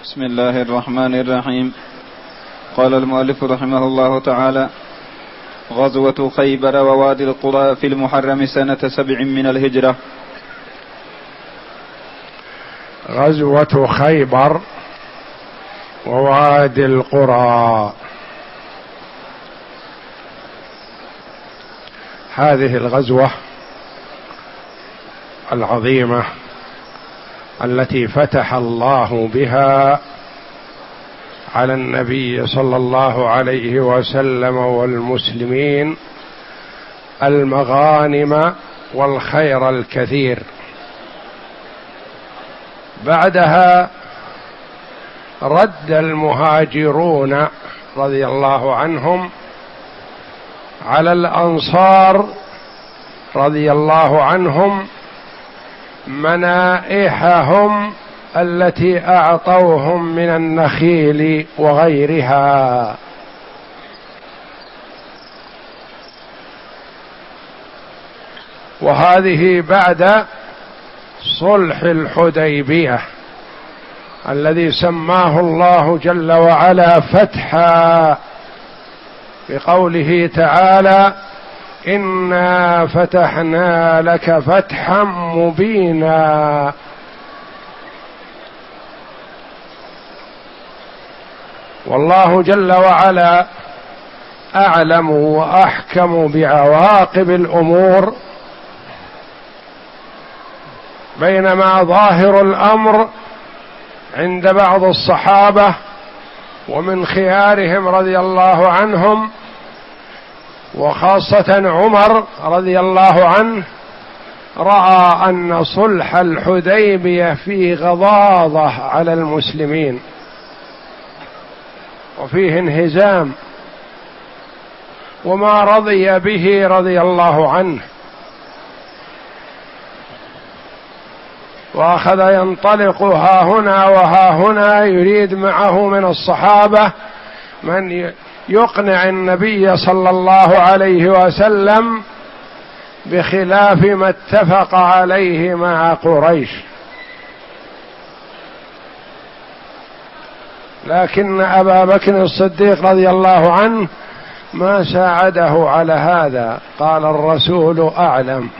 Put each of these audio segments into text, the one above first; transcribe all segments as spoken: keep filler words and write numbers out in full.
بسم الله الرحمن الرحيم. قال المؤلف رحمه الله تعالى: غزوة خيبر ووادي القرى في المحرم سنة سبع من الهجرة. غزوة خيبر ووادي القرى، هذه الغزوة العظيمة التي فتح الله بها على النبي صلى الله عليه وسلم والمسلمين المغانم والخير الكثير. بعدها رد المهاجرون رضي الله عنهم على الأنصار رضي الله عنهم منائحهم التي أعطوهم من النخيل وغيرها، وهذه بعد صلح الحديبية الذي سماه الله جل وعلا فتحا بقوله تعالى: إنا فتحنا لك فتحا مبينا. والله جل وعلا أعلم وأحكم بعواقب الأمور، بينما ظاهر الأمر عند بعض الصحابة ومن خيارهم رضي الله عنهم وخاصة عمر رضي الله عنه رأى أن صلح الحديبية فيه غضاضة على المسلمين وفيه انهزام، وما رضي به رضي الله عنه، وأخذ ينطلق ها هنا وها هنا يريد معه من الصحابة من يقنع النبي صلى الله عليه وسلم بخلاف ما اتفق عليه مع قريش. لكن أبا بكر الصديق رضي الله عنه ما ساعده على هذا، قال: الرسول أعلم.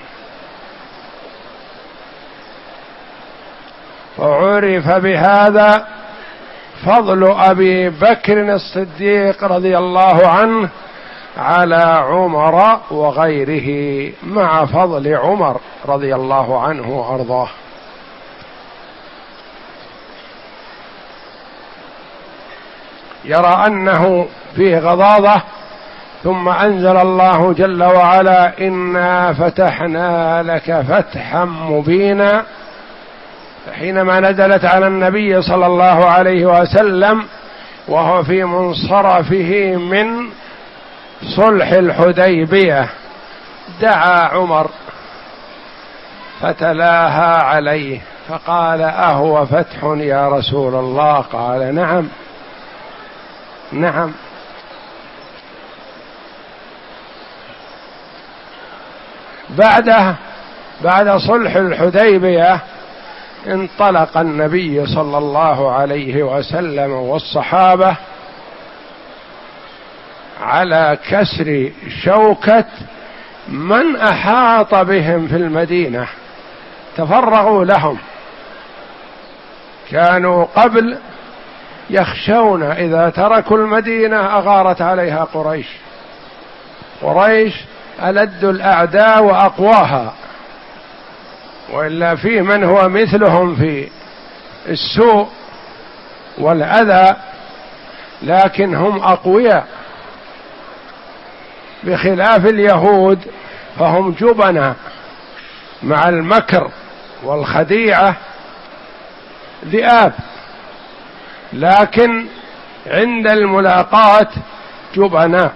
وعرف بهذا فضل أبي بكر الصديق رضي الله عنه على عمر وغيره، مع فضل عمر رضي الله عنه وأرضاه. يرى أنه فيه غضاضة، ثم أنزل الله جل وعلا: إنا فتحنا لك فتحا مبينا. حينما نزلت على النبي صلى الله عليه وسلم وهو في منصرفه من صلح الحديبية دعا عمر فتلاها عليه فقال: أهو فتح يا رسول الله؟ قال: نعم نعم. بعده بعد صلح الحديبية انطلق النبي صلى الله عليه وسلم والصحابة على كسر شوكة من أحاط بهم في المدينة، تفرغوا لهم. كانوا قبل يخشون إذا تركوا المدينة أغارت عليها قريش، قريش ألد الأعداء وأقواها، وإلا فيه من هو مثلهم في السوء والأذى، لكن هم أقوياء بخلاف اليهود، فهم جبناء مع المكر والخديعة ذئاب، لكن عند الملاقاة جبناء.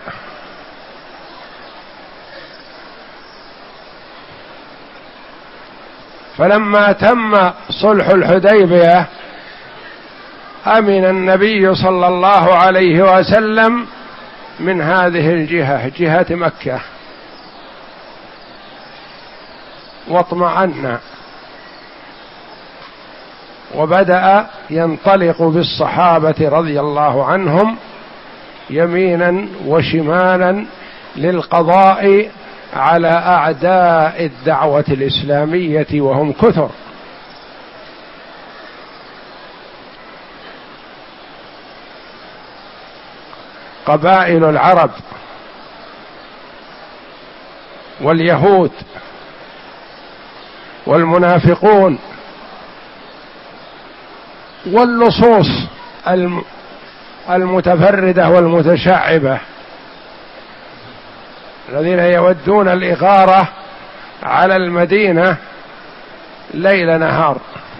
فلما تم صلح الحديبية أمن النبي صلى الله عليه وسلم من هذه الجهة، جهة مكة، واطمأن، وبدأ ينطلق بالصحابة رضي الله عنهم يمينا وشمالا للقضاء على أعداء الدعوة الإسلامية وهم كثر. قبائل العرب واليهود والمنافقون واللصوص المتفردة والمتشعبة الذين يودون الإغارة على المدينة ليل نهار.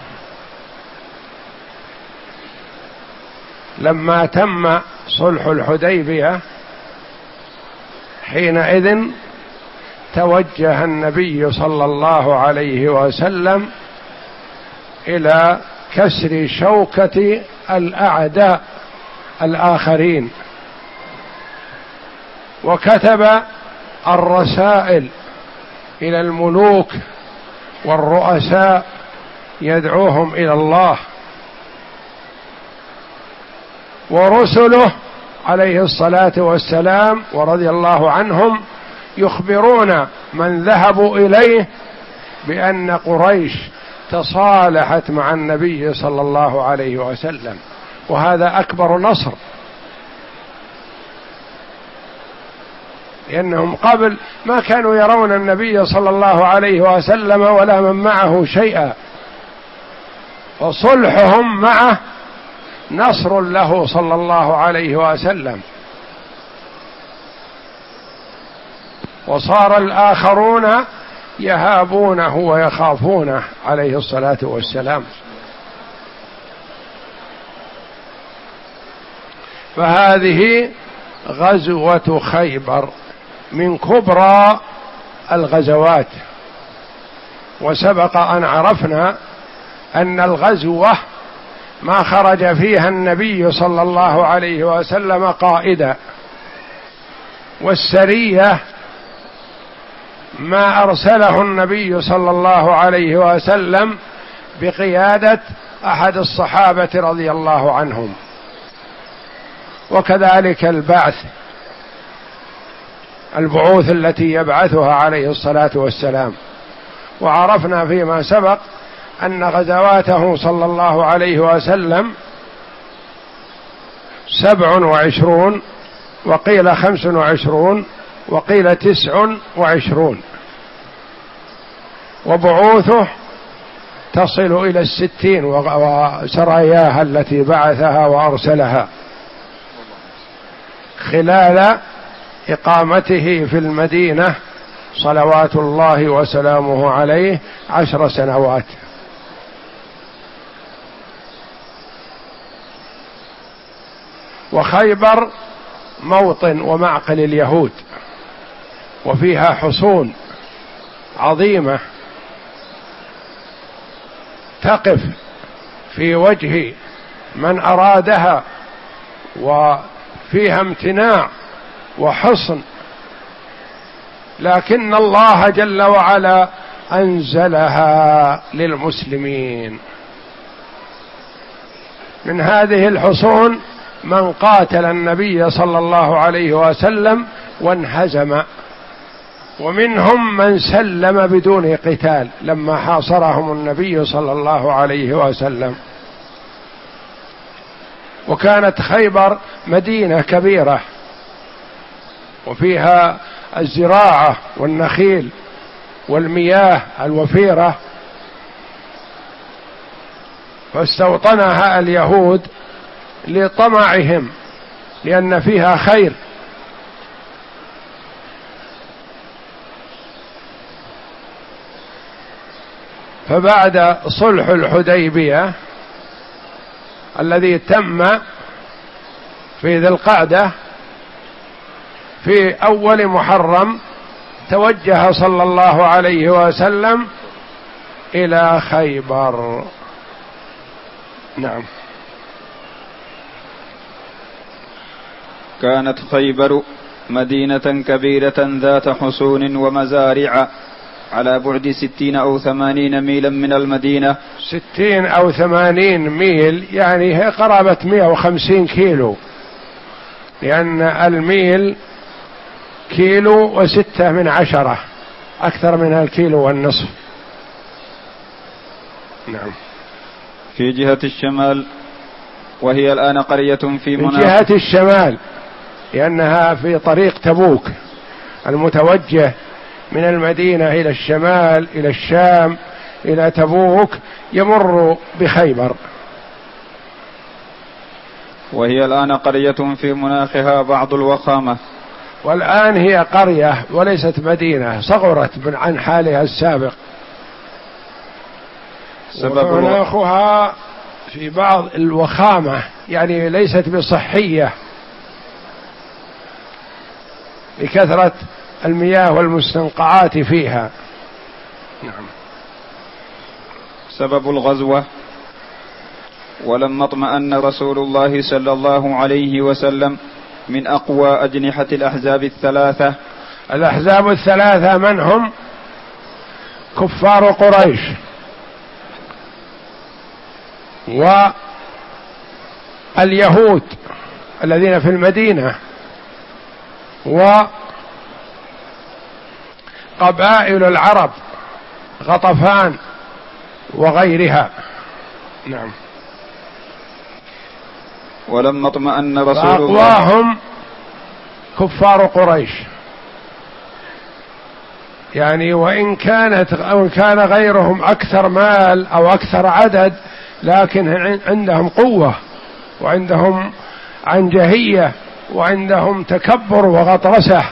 لما تم صلح الحديبية حينئذ توجه النبي صلى الله عليه وسلم إلى كسر شوكة الأعداء الآخرين، وكتب الرسائل إلى الملوك والرؤساء يدعوهم إلى الله، ورسله عليه الصلاة والسلام ورضي الله عنهم يخبرون من ذهبوا إليه بأن قريش تصالحت مع النبي صلى الله عليه وسلم، وهذا أكبر نصر، لأنهم قبل ما كانوا يرون النبي صلى الله عليه وسلم ولا من معه شيئا، وصلحهم معه نصر له صلى الله عليه وسلم. وصار الآخرون يهابونه ويخافونه عليه الصلاة والسلام. فهذه غزوة خيبر من كبرى الغزوات، وسبق أن عرفنا أن الغزوة ما خرج فيها النبي صلى الله عليه وسلم قائدا، والسرية ما أرسله النبي صلى الله عليه وسلم بقيادة أحد الصحابة رضي الله عنهم، وكذلك البعث البعوث التي يبعثها عليه الصلاة والسلام. وعرفنا فيما سبق أن غزواته صلى الله عليه وسلم سبع وعشرون، وقيل خمس وعشرون، وقيل تسع وعشرون، وبعوثه تصل إلى الستين، وسراياها التي بعثها وأرسلها خلال إقامته في المدينة صلوات الله وسلامه عليه عشر سنوات. وخيبر موطن ومعقل اليهود، وفيها حصون عظيمة تقف في وجه من أرادها، وفيها امتناع وحصن، لكن الله جل وعلا أنزلها للمسلمين. من هذه الحصون من قاتل النبي صلى الله عليه وسلم وانهزم، ومنهم من سلم بدون قتال لما حاصرهم النبي صلى الله عليه وسلم. وكانت خيبر مدينة كبيرة، وفيها الزراعة والنخيل والمياه الوفيرة، فاستوطنها اليهود لطمعهم لأن فيها خير. فبعد صلح الحديبية الذي تم في ذي القعدة في أول محرم، توجه صلى الله عليه وسلم إلى خيبر. نعم. كانت خيبر مدينة كبيرة ذات حصون ومزارع على بعد ستين أو ثمانين ميلا من المدينة. ستين أو ثمانين ميل يعني هي قرابة مئة وخمسين كيلو، لأن الميل كيلو وستة من عشرة، أكثر من الكيلو والنصف. نعم. في جهة الشمال، وهي الآن قرية في من جهة الشمال لأنها في طريق تبوك المتوجه من المدينة إلى الشمال إلى الشام إلى تبوك، يمر بخيبر. وهي الآن قرية في مناخها بعض الوخامة. والآن هي قرية وليست مدينة، صغرت عن حالها السابق. سبب مناخها في بعض الوخامة، يعني ليست بصحية لكثرة المياه والمستنقعات فيها. نعم. سبب الغزوة: ولما اطمأن رسول الله صلى الله عليه وسلم من أقوى أجنحة الأحزاب الثلاثة. الأحزاب الثلاثة من هم؟ كفار قريش واليهود الذين في المدينة وقبائل العرب غطفان وغيرها. نعم. ولما اطمأن رسول الله، فأقواهم كفار قريش، يعني وإن كانت أو كان غيرهم أكثر مال أو أكثر عدد، لكن عندهم قوة وعندهم عنجهية وعندهم تكبر وغطرسة،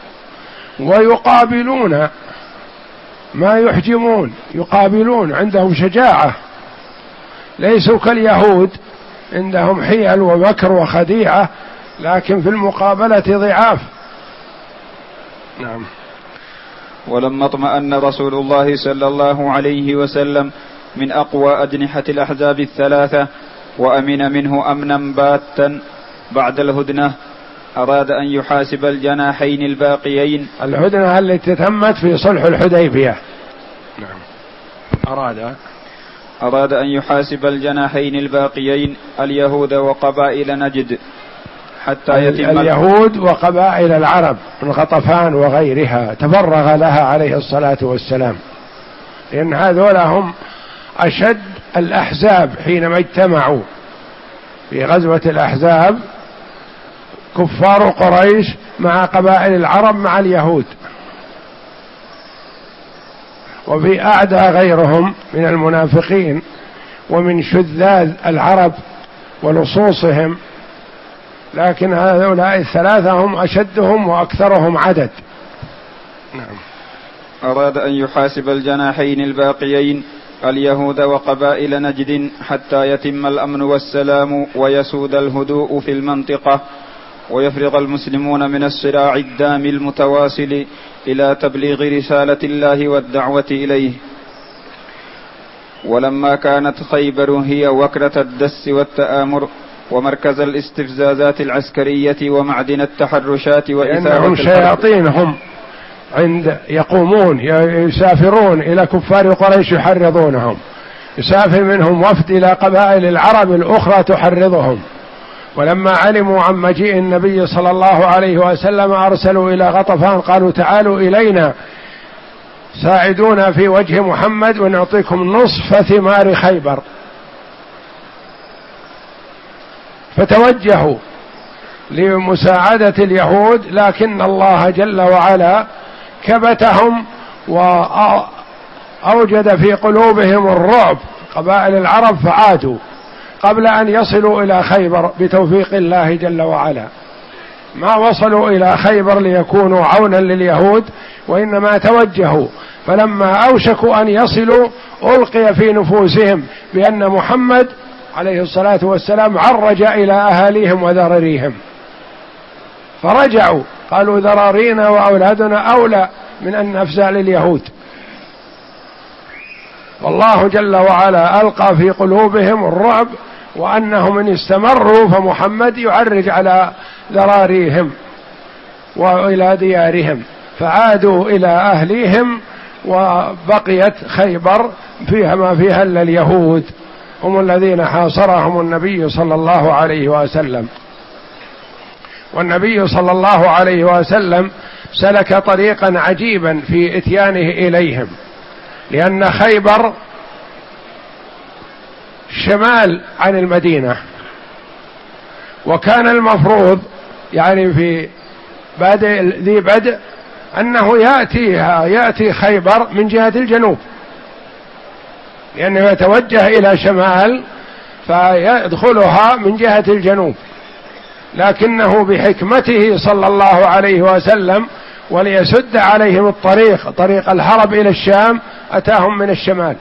ويقابلون ما يحجمون، يقابلون، عندهم شجاعة، ليسوا كاليهود عندهم حيل ومكر وخديعة، لكن في المقابلة ضعاف. نعم. ولما اطمأن رسول الله صلى الله عليه وسلم من أقوى أجنحة الأحزاب الثلاثة وأمن منه أمنا باتا بعد الهدنة، أراد أن يحاسب الجناحين الباقيين. الهدنة التي تمت في صلح الحديبية. نعم. أراد أراد أن يحاسب الجناحين الباقيين اليهود وقبائل نجد حتى يتم اليهود وقبائل العرب من غطفان وغيرها، تفرغ لها عليه الصلاة والسلام، لأن هذول هم أشد الأحزاب حينما اجتمعوا في غزوة الأحزاب، كفار قريش مع قبائل العرب مع اليهود، وفي أعدى غيرهم من المنافقين ومن شذاذ العرب ولصوصهم، لكن هؤلاء الثلاثة هم أشدهم وأكثرهم عدد. نعم. أراد أن يحاسب الجناحين الباقيين اليهود وقبائل نجد حتى يتم الأمن والسلام ويسود الهدوء في المنطقة، ويفرغ المسلمون من الصراع الدامي المتواصل إلى تبليغ رسالة الله والدعوة إليه. ولما كانت خيبر هي وكرة الدس والتآمر ومركز الاستفزازات العسكرية ومعدن التحرشات وإثارة شياطين، هم عند يقومون يسافرون إلى كفار قريش يحرضونهم، يسافر منهم وفد إلى قبائل العرب الأخرى تحرضهم. ولما علموا عن مجيء النبي صلى الله عليه وسلم أرسلوا إلى غطفان قالوا تعالوا إلينا ساعدونا في وجه محمد ونعطيكم نصف ثمار خيبر. فتوجهوا لمساعدة اليهود، لكن الله جل وعلا كبتهم وأوجد في قلوبهم الرعب قبائل العرب، فعادوا قبل أن يصلوا إلى خيبر بتوفيق الله جل وعلا. ما وصلوا إلى خيبر ليكونوا عونا لليهود، وإنما توجهوا، فلما أوشكوا أن يصلوا ألقي في نفوسهم بأن محمد عليه الصلاة والسلام عرج إلى أهاليهم وذراريهم، فرجعوا قالوا ذرارينا وأولادنا أولى من أن نفزع لليهود. والله جل وعلا ألقى في قلوبهم الرعب، وأنهم إن استمروا فمحمد يعرج على ذراريهم وإلى ديارهم، فعادوا إلى أهليهم وبقيت خيبر فيها ما فيها إلا اليهود، هم الذين حاصرهم النبي صلى الله عليه وسلم. والنبي صلى الله عليه وسلم سلك طريقا عجيبا في إتيانه إليهم، لأن خيبر شمال عن المدينة، وكان المفروض يعني في بادئ ذي بدء أنه يأتيها يأتي خيبر من جهة الجنوب، لأنه يتوجه إلى شمال فيدخلها من جهة الجنوب، لكنه بحكمته صلى الله عليه وسلم وليسد عليهم الطريق طريق الهرب إلى الشام أتاهم من الشمال،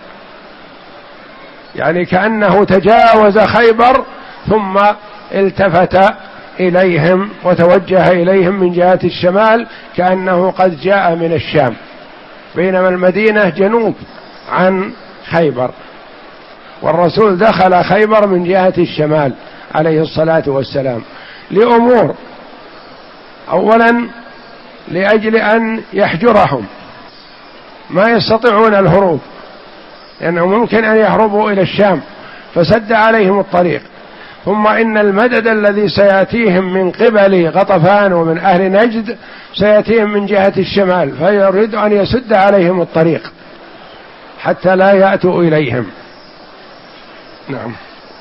يعني كأنه تجاوز خيبر ثم التفت إليهم وتوجه إليهم من جهة الشمال كأنه قد جاء من الشام، بينما المدينة جنوب عن خيبر، والرسول دخل خيبر من جهة الشمال عليه الصلاة والسلام لأمور: أولا لأجل أن يحجرهم ما يستطيعون الهروب، لأنه ممكن أن يهربوا إلى الشام فسد عليهم الطريق، ثم إن المدد الذي سيأتيهم من قبل غطفان ومن أهل نجد سيأتيهم من جهة الشمال، فيريد أن يسد عليهم الطريق حتى لا يأتوا إليهم. نعم.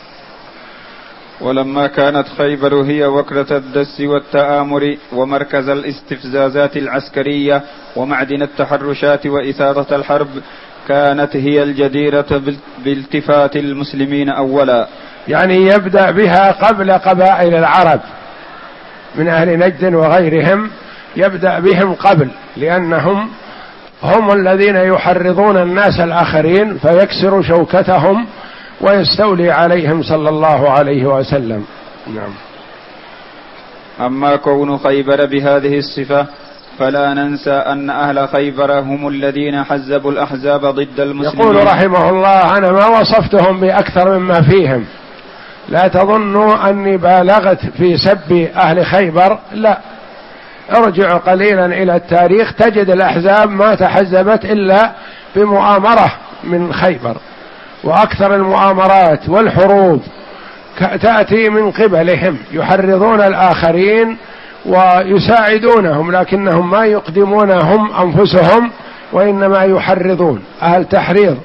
ولما كانت خيبر هي وكرة الدس والتآمر ومركز الاستفزازات العسكرية ومعدن التحرشات وإثارة الحرب، كانت هي الجديرة بالتفات المسلمين أولا، يعني يبدأ بها قبل قبائل العرب من أهل نجد وغيرهم، يبدأ بهم قبل، لأنهم هم الذين يحرضون الناس الآخرين فيكسر شوكتهم ويستولي عليهم صلى الله عليه وسلم. نعم. أما كون خيبر بهذه الصفة فلا ننسى أن أهل خيبر هم الذين حزبوا الأحزاب ضد المسلمين. يقول رحمه الله: أنا ما وصفتهم بأكثر مما فيهم، لا تظنوا أني بالغت في سب أهل خيبر، لا، ارجع قليلا إلى التاريخ تجد الأحزاب ما تحزبت إلا بمؤامرة من خيبر، وأكثر المؤامرات والحروب تأتي من قبلهم، يحرضون الآخرين ويساعدونهم، لكنهم ما يقدمونهم أنفسهم وإنما يحرضون، أهل تحريض.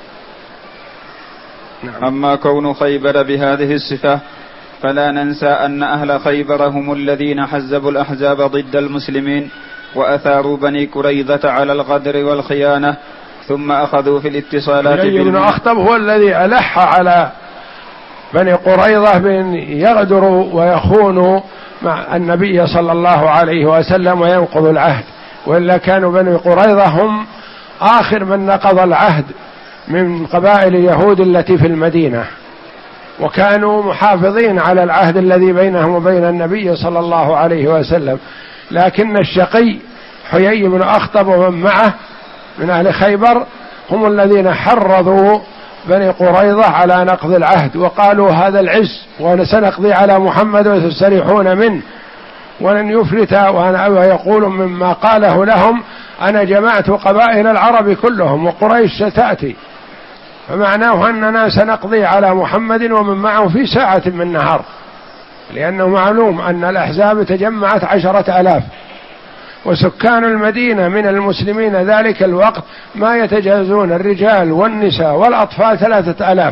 نعم. أما كون خيبر بهذه الصفة فلا ننسى أن أهل خيبر هم الذين حزبوا الأحزاب ضد المسلمين وأثاروا بني قريظة على الغدر والخيانة، ثم أخذوا في الاتصالات حيي بن أخطب هو الذي ألح على بني قريظة بأن يغدروا ويخونوا مع النبي صلى الله عليه وسلم وينقضوا العهد، وإلا كانوا بني قريظة هم آخر من نقض العهد من قبائل اليهود التي في المدينة، وكانوا محافظين على العهد الذي بينهم وبين النبي صلى الله عليه وسلم، لكن الشقي حيي بن أخطب ومن معه من أهل خيبر هم الذين حرضوا بني قريظة على نقض العهد، وقالوا هذا العز وسنقضي على محمد وتستريحون منه ولن يفلت، ويقول مما قاله لهم: أنا جمعت قبائل العرب كلهم وقريش ستأتي، فمعناه أننا سنقضي على محمد ومن معه في ساعة من نهار، لأنه معلوم أن الأحزاب تجمعت عشرة آلاف، وسكان المدينة من المسلمين ذلك الوقت ما يتجاوزون الرجال والنساء والأطفال ثلاثة آلاف،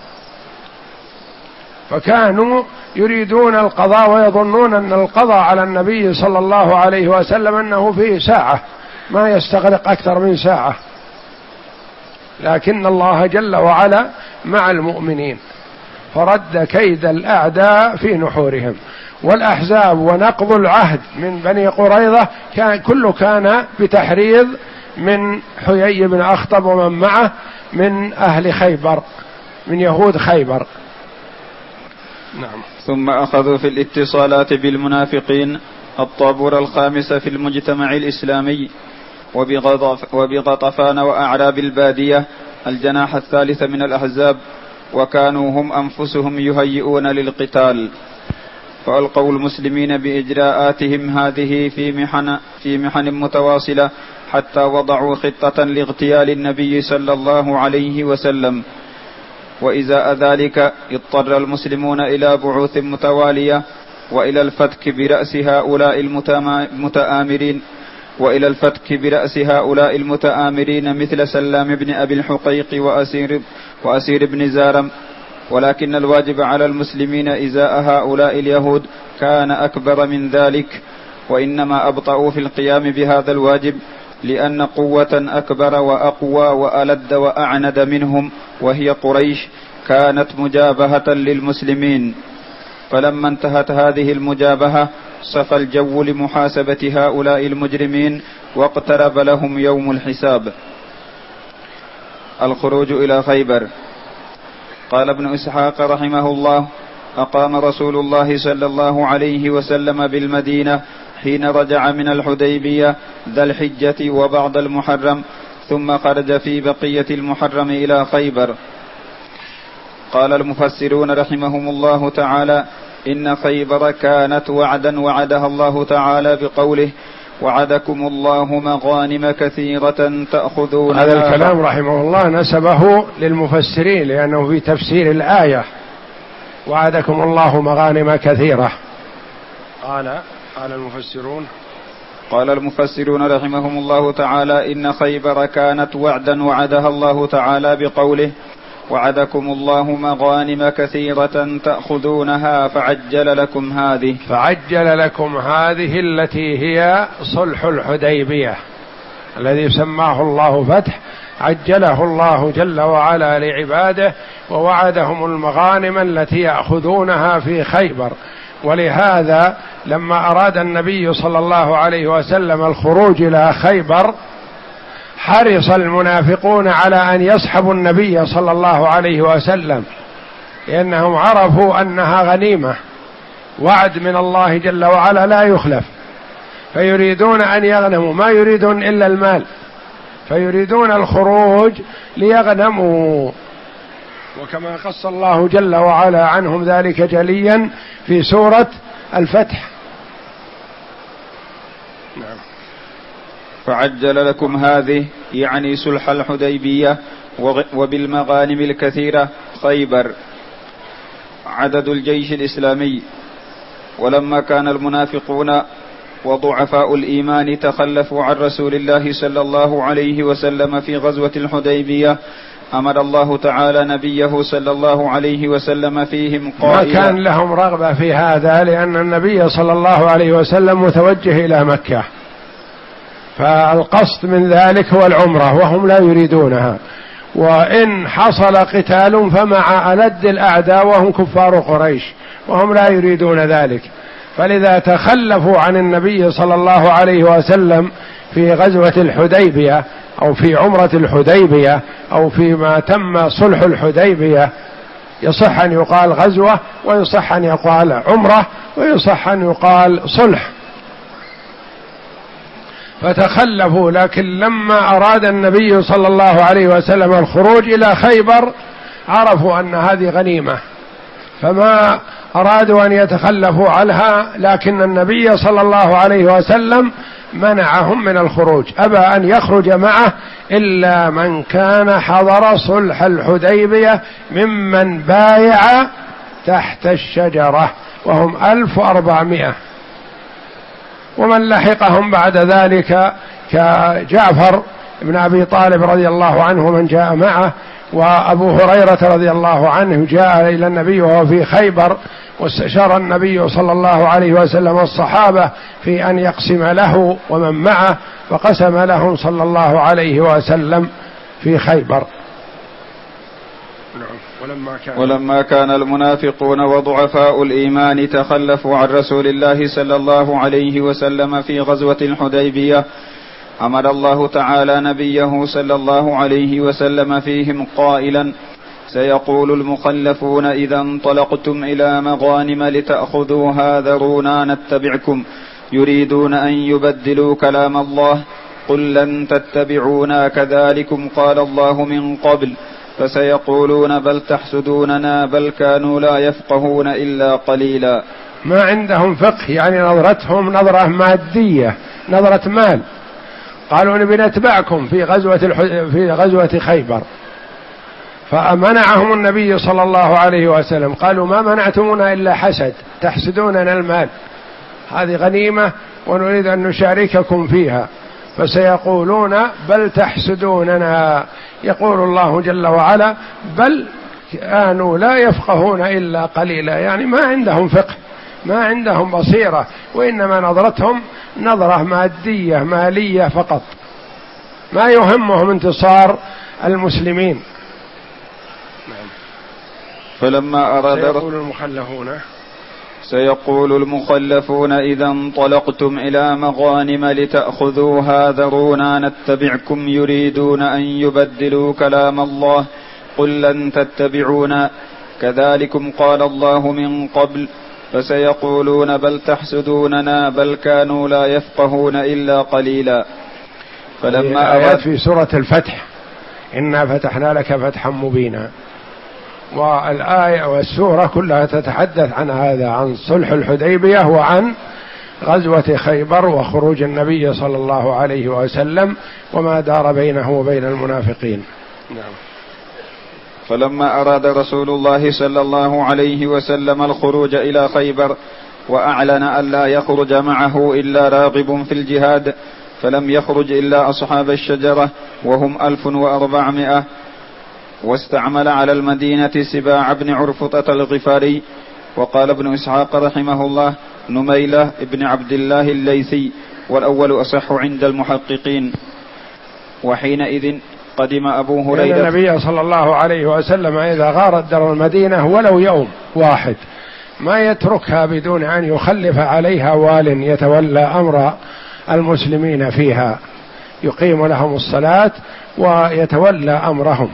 فكانوا يريدون القضاء ويظنون أن القضاء على النبي صلى الله عليه وسلم أنه فيه ساعة ما يستغرق أكثر من ساعة، لكن الله جل وعلا مع المؤمنين فرد كيد الأعداء في نحورهم. والأحزاب ونقض العهد من بني قريظة كان كله كان بتحريض من حيي بن أخطب ومن معه من أهل خيبر من يهود خيبر. نعم. ثم أخذوا في الاتصالات بالمنافقين الطابور الخامس في المجتمع الإسلامي وبغطفان وأعراب البادية الجناح الثالث من الأحزاب، وكانوا هم أنفسهم يهيئون للقتال، فألقوا المسلمين بإجراءاتهم هذه في محن, في محن متواصلة حتى وضعوا خطة لاغتيال النبي صلى الله عليه وسلم. وإزاء ذلك اضطر المسلمون إلى بعوث متوالية وإلى الفتك برأس هؤلاء المتآمرين وإلى الفتك برأس هؤلاء المتآمرين مثل سلام بن أبي الحقيق وأسير, وأسير بن زارم. ولكن الواجب على المسلمين إزاء هؤلاء اليهود كان أكبر من ذلك، وإنما أبطأوا في القيام بهذا الواجب لأن قوة أكبر وأقوى وألد وأعند منهم وهي قريش كانت مجابهة للمسلمين. فلما انتهت هذه المجابهة صفى الجو لمحاسبة هؤلاء المجرمين واقترب لهم يوم الحساب. الخروج إلى خيبر. قال ابن إسحاق رحمه الله: أقام رسول الله صلى الله عليه وسلم بالمدينة حين رجع من الحديبية ذا الحجة وبعض المحرم، ثم خرج في بقية المحرم إلى خيبر. قال المفسرون رحمهم الله تعالى: إن خيبر كانت وعدا وعدها الله تعالى بقوله: وعدكم الله مغانم كثيرة تأخذونها. هذا الكلام رحمه الله نسبه للمفسرين لأنه في تفسير الآية: وعدكم الله مغانم كثيرة. قال قال المفسرون قال المفسرون رحمهم الله تعالى: إن خيبر كانت وعدا وعدها الله تعالى بقوله: وعدكم الله مغانم كثيرة تأخذونها فعجل لكم هذه فعجل لكم هذه التي هي صلح الحديبية الذي سماه الله فتح، عجله الله جل وعلا لعباده ووعدهم المغانم التي يأخذونها في خيبر. ولهذا لما أراد النبي صلى الله عليه وسلم الخروج إلى خيبر حرص المنافقون على أن يصحبوا النبي صلى الله عليه وسلم، لأنهم عرفوا أنها غنيمة، وعد من الله جل وعلا لا يخلف، فيريدون أن يغنموا، ما يريدون إلا المال، فيريدون الخروج ليغنموا. وكما قص الله جل وعلا عنهم ذلك جليا في سورة الفتح. نعم. فعجل لكم هذه يعني صلح الحديبية وبالمغانم الكثيرة خيبر. عدد الجيش الإسلامي. ولما كان المنافقون وضعفاء الإيمان تخلفوا عن رسول الله صلى الله عليه وسلم في غزوة الحديبية أمر الله تعالى نبيه صلى الله عليه وسلم فيهم قائلا: ما كان لهم رغبة في هذا لأن النبي صلى الله عليه وسلم متوجه إلى مكة، فالقصد من ذلك هو العمرة وهم لا يريدونها، وإن حصل قتال فمع ألد الأعداء وهم كفار قريش وهم لا يريدون ذلك، فلذا تخلفوا عن النبي صلى الله عليه وسلم في غزوة الحديبية أو في عمرة الحديبية أو فيما تم صلح الحديبية. يصح أن يقال غزوة ويصح أن يقال عمرة ويصح أن يقال صلح، فتخلفوا. لكن لما أراد النبي صلى الله عليه وسلم الخروج إلى خيبر عرفوا أن هذه غنيمة فما أرادوا أن يتخلفوا عنها، لكن النبي صلى الله عليه وسلم منعهم من الخروج، أبى أن يخرج معه إلا من كان حضر صلح الحديبية ممن بايع تحت الشجرة وهم ألف وأربعمائة، ومن لحقهم بعد ذلك كجعفر بن أبي طالب رضي الله عنه من جاء معه، وأبو هريرة رضي الله عنه جاء إلى النبي وهو في خيبر واستشار النبي صلى الله عليه وسلم الصحابة في أن يقسم له ومن معه، فقسم لهم صلى الله عليه وسلم في خيبر. ولما كان, ولما كان المنافقون وضعفاء الإيمان تخلفوا عن رسول الله صلى الله عليه وسلم في غزوة الحديبية أمر الله تعالى نبيه صلى الله عليه وسلم فيهم قائلا: سيقول المخلفون إذا انطلقتم إلى مغانم لتأخذوها ذرونا نتبعكم يريدون أن يبدلوا كلام الله قل لن تتبعونا كذلكم قال الله من قبل فسيقولون بل تحسدوننا بل كانوا لا يفقهون إلا قليلا. ما عندهم فقه، يعني نظرتهم نظرة مادية، نظرة مال. قالوا نبي نتبعكم في غزوة في غزوة خيبر، فمنعهم النبي صلى الله عليه وسلم، قالوا ما منعتمونا إلا حسد، تحسدوننا المال، هذه غنيمة ونريد أن نشارككم فيها، فسيقولون بل تحسدوننا. يقول الله جل وعلا بل كانوا لا يفقهون إلا قليلا، يعني ما عندهم فقه، ما عندهم بصيرة، وإنما نظرتهم نظرة مادية مالية فقط، ما يهمهم انتصار المسلمين. فلما أراد سيقول المخلفون سيقول المخلفون إذا انطلقتم إلى مغانم لتأخذوها ذرونا نتبعكم يريدون أن يبدلوا كلام الله قل لن تتبعونا كذلكم قال الله من قبل فسيقولون بل تحسدوننا بل كانوا لا يفقهون إلا قليلا. فلما آيات في سورة الفتح إنا فتحنا لك فتحا مبينا، والآية والسورة كلها تتحدث عن هذا، عن صلح الحديبية وعن غزوة خيبر وخروج النبي صلى الله عليه وسلم وما دار بينه وبين المنافقين. نعم. فلما أراد رسول الله صلى الله عليه وسلم الخروج إلى خيبر وأعلن أن لا يخرج معه إلا راغب في الجهاد، فلم يخرج إلا أصحاب الشجرة وهم ألف وأربعمائة، واستعمل على المدينة سباع بن عرفطة الغفاري. وقال ابن إسحاق رحمه الله نميلة ابن عبد الله الليثي، والأول أصح عند المحققين. وحينئذ قدم أبو هريرة، إن النبي صلى الله عليه وسلم إذا غارت در المدينة ولو يوم واحد ما يتركها بدون أن يخلف عليها وال يتولى أمر المسلمين فيها، يقيم لهم الصلاة ويتولى أمرهم.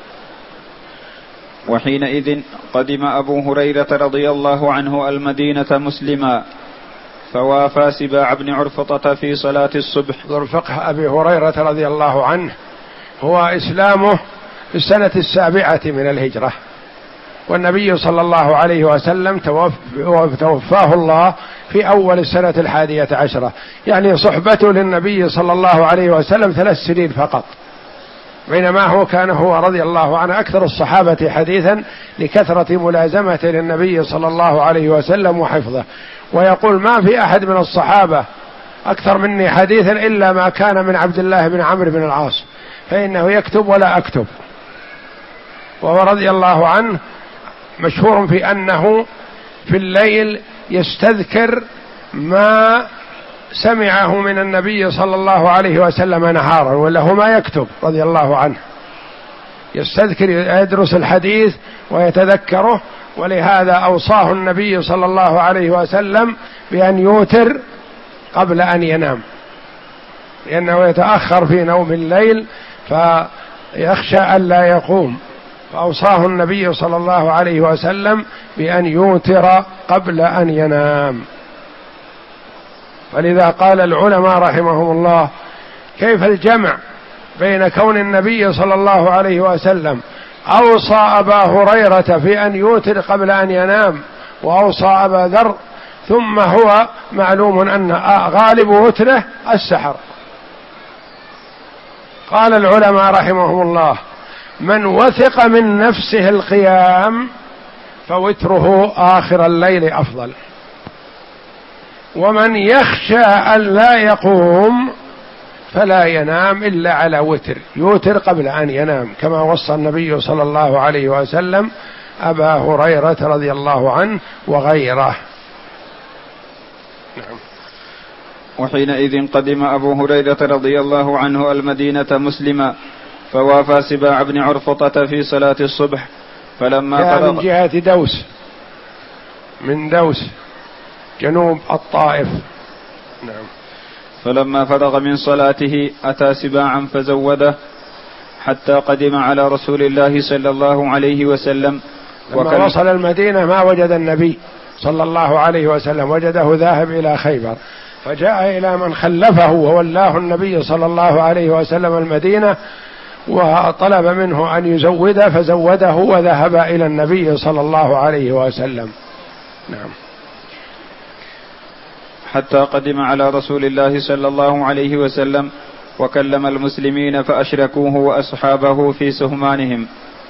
وحينئذ قدم أبو هريرة رضي الله عنه المدينة مسلما، فوافى سباع بن عرفطة في صلاة الصبح. ذو الفقه أبي هريرة رضي الله عنه هو إسلامه في السنة السابعة من الهجرة، والنبي صلى الله عليه وسلم توفاه الله في أول السنة الحادية عشرة، يعني صحبته للنبي صلى الله عليه وسلم ثلاث سنين فقط، بينما هو كان هو رضي الله عنه أكثر الصحابة حديثا لكثرة ملازمته للنبي صلى الله عليه وسلم وحفظه. ويقول ما في أحد من الصحابة أكثر مني حديثا إلا ما كان من عبد الله بن عمرو بن العاص، فإنه يكتب ولا أكتب. وهو رضي الله عنه مشهور في أنه في الليل يستذكر ما سمعه من النبي صلى الله عليه وسلم نهارا، ولا هو ما يكتب رضي الله عنه، يستذكر يدرس الحديث ويتذكره. ولهذا أوصاه النبي صلى الله عليه وسلم بأن يوتر قبل أن ينام، لأنه يتأخر في نوم الليل فيخشى أن لا يقوم، فأوصاه النبي صلى الله عليه وسلم بأن يوتر قبل أن ينام. فلذا قال العلماء رحمهم الله كيف الجمع بين كون النبي صلى الله عليه وسلم أوصى أبا هريرة في أن يوتر قبل أن ينام، وأوصى أبا ذر، ثم هو معلوم أن غالب وتره السحر. قال العلماء رحمهم الله من وثق من نفسه القيام فوتره آخر الليل أفضل، ومن يخشى أن لا يقوم فلا ينام إلا على وتر، يوتر قبل أن ينام، كما وصى النبي صلى الله عليه وسلم أبا هريرة رضي الله عنه وغيره. نعم. وحينئذ قدم أبو هريرة رضي الله عنه المدينة مسلما، فوافى سباع بن عرفطة في صلاة الصبح، فلما فرغ من جهة دوس، من دوس جنوب الطائف. نعم. فلما فرغ من صلاته أتى سباعا فزوده حتى قدم على رسول الله صلى الله عليه وسلم. لما وصل المدينة ما وجد النبي صلى الله عليه وسلم، وجده ذاهب إلى خيبر، فجاء إلى من خلفه وولاه النبي صلى الله عليه وسلم المدينة وطلب منه أن يزوده، فزوده وذهب إلى النبي صلى الله عليه وسلم. نعم. حتى قدم على رسول الله صلى الله عليه وسلم، وكلم المسلمين فأشركوه وأصحابه في سهمانهم.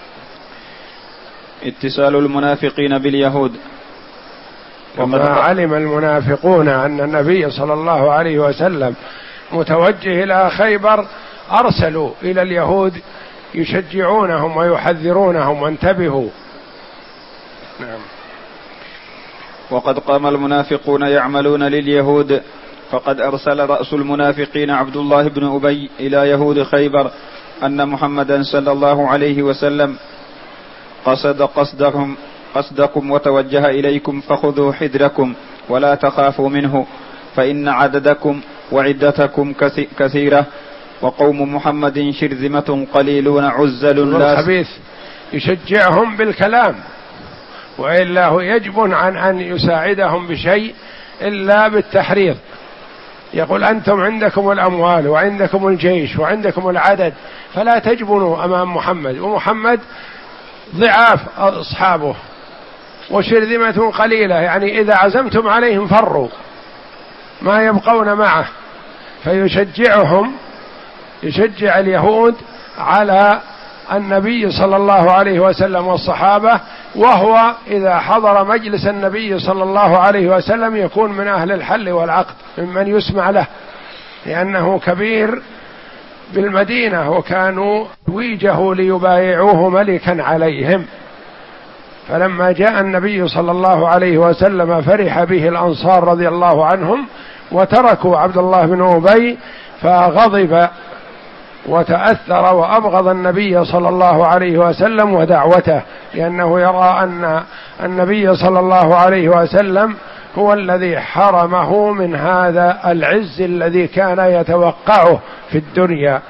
اتصال المنافقين باليهود. وما علم المنافقون أن النبي صلى الله عليه وسلم متوجه إلى خيبر أرسلوا إلى اليهود يشجعونهم ويحذرونهم وانتبهوا. نعم. وقد قام المنافقون يعملون لليهود، فقد أرسل رأس المنافقين عبد الله بن أبي إلى يهود خيبر أن محمدا صلى الله عليه وسلم قصد قصدهم قصدكم وتوجه إليكم فخذوا حذركم ولا تخافوا منه، فإن عددكم وعدتكم كثيرة وقوم محمد شرذمة قليلون عزل لا. الخبيث يشجعهم بالكلام، وإلا هو يجب عن أن يساعدهم بشيء إلا بالتحريض. يقول أنتم عندكم الأموال وعندكم الجيش وعندكم العدد، فلا تجبنوا أمام محمد، ومحمد ضعاف أصحابه وشرذمة قليلة، يعني إذا عزمتم عليهم فروا ما يبقون معه. فيشجعهم، يشجع اليهود على النبي صلى الله عليه وسلم والصحابة، وهو إذا حضر مجلس النبي صلى الله عليه وسلم يكون من أهل الحل والعقد، ممن يسمع له، لأنه كبير بالمدينة وكانوا تويجه ليبايعوه ملكا عليهم. فلما جاء النبي صلى الله عليه وسلم فرح به الأنصار رضي الله عنهم وتركوا عبد الله بن أبي، فغضب وتأثر وأبغض النبي صلى الله عليه وسلم ودعوته، لأنه يرى أن النبي صلى الله عليه وسلم هو الذي حرمه من هذا العز الذي كان يتوقعه في الدنيا.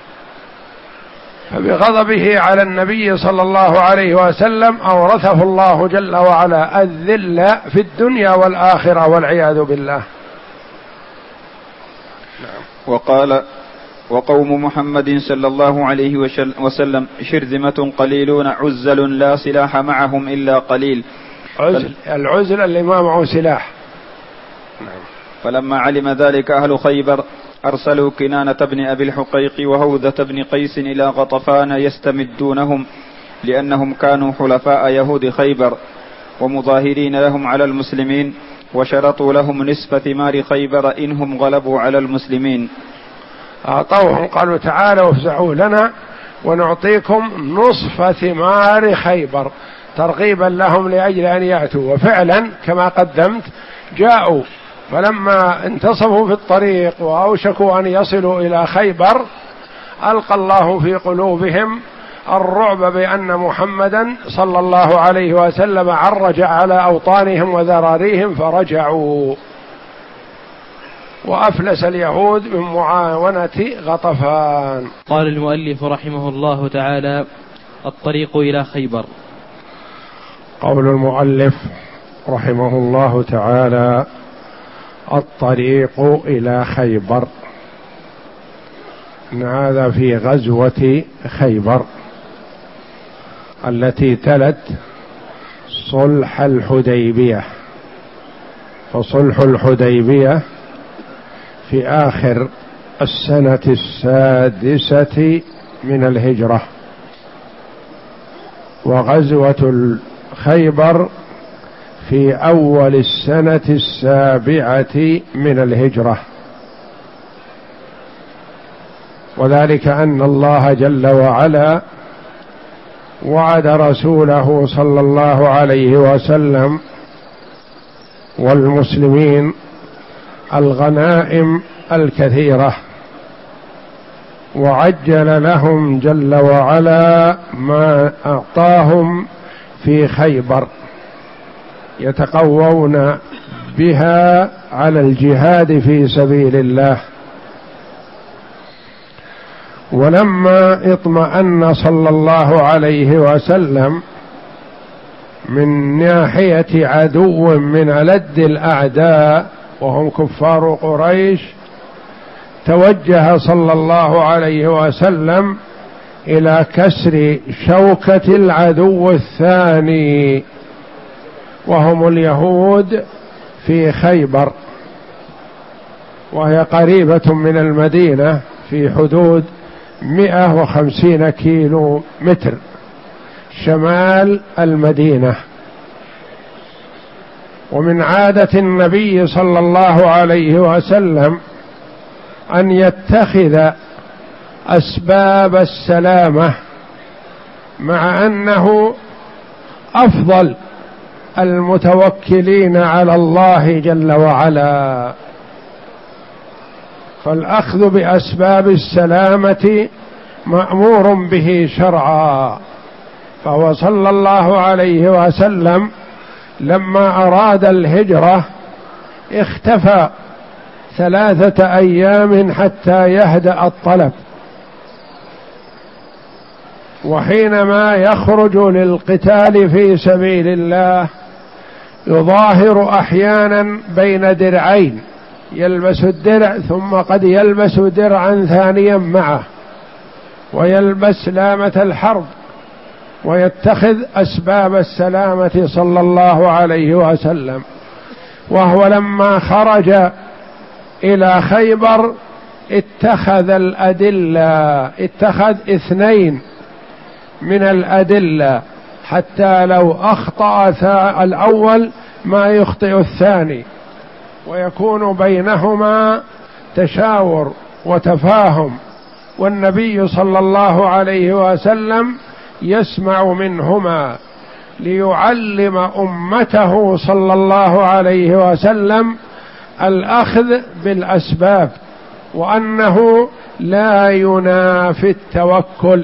فبغضبه على النبي صلى الله عليه وسلم أورثه الله جل وعلا الذل في الدنيا والآخرة والعياذ بالله. وقال وقوم محمد صلى الله عليه وسلم شرذمة قليلون عزل لا سلاح معهم إلا قليل. عزل العزل اللي ما معه سلاح. فلما علم ذلك أهل خيبر أرسلوا كنانة بن أبي الحقيق وهوذة بن قيس إلى غطفان يستمدونهم، لأنهم كانوا حلفاء يهود خيبر ومظاهرين لهم على المسلمين، وشرطوا لهم نصف ثمار خيبر إنهم غلبوا على المسلمين. أعطوهم قالوا تعالوا افزعوا لنا ونعطيكم نصف ثمار خيبر، ترغيبا لهم لأجل أن يأتوا. وفعلا كما قدمت جاءوا، فلما انتصفوا في الطريق وأوشكوا أن يصلوا إلى خيبر ألقى الله في قلوبهم الرعب بأن محمدا صلى الله عليه وسلم عرج على أوطانهم وذراريهم، فرجعوا وأفلس اليهود من معاونة غطفان. قال المؤلف رحمه الله تعالى: الطريق إلى خيبر. قول المؤلف رحمه الله تعالى: الطريق إلى خيبر. هذا في غزوة خيبر التي تلت صلح الحديبية، فصلح الحديبية في آخر السنة السادسة من الهجرة، وغزوة خيبر في أول السنة السابعة من الهجرة. وذلك أن الله جل وعلا وعد رسوله صلى الله عليه وسلم والمسلمين الغنائم الكثيرة، وعجل لهم جل وعلا ما أعطاهم في خيبر يتقوون بها على الجهاد في سبيل الله. ولما اطمأن صلى الله عليه وسلم من ناحية عدو من ألد الأعداء وهم كفار قريش، توجه صلى الله عليه وسلم إلى كسر شوكة العدو الثاني وهم اليهود في خيبر، وهي قريبة من المدينة في حدود مئة وخمسين كيلو متر شمال المدينة. ومن عادة النبي صلى الله عليه وسلم أن يتخذ أسباب السلامة، مع أنه أفضل المتوكلين على الله جل وعلا، فالأخذ بأسباب السلامة مأمور به شرعا. فهو صلى الله عليه وسلم لما أراد الهجرة اختفى ثلاثة أيام حتى يهدأ الطلب، وحينما يخرج للقتال في سبيل الله يظاهر أحيانا بين درعين، يلبس الدرع ثم قد يلبس درعا ثانيا معه، ويلبس لامة الحرب، ويتخذ أسباب السلامة صلى الله عليه وسلم. وهو لما خرج إلى خيبر اتخذ الأدلة، اتخذ اثنين من الأدلة حتى لو أخطأ الأول ما يخطئ الثاني، ويكون بينهما تشاور وتفاهم، والنبي صلى الله عليه وسلم يسمع منهما ليعلم أمته صلى الله عليه وسلم الأخذ بالأسباب، وأنه لا ينافي التوكل،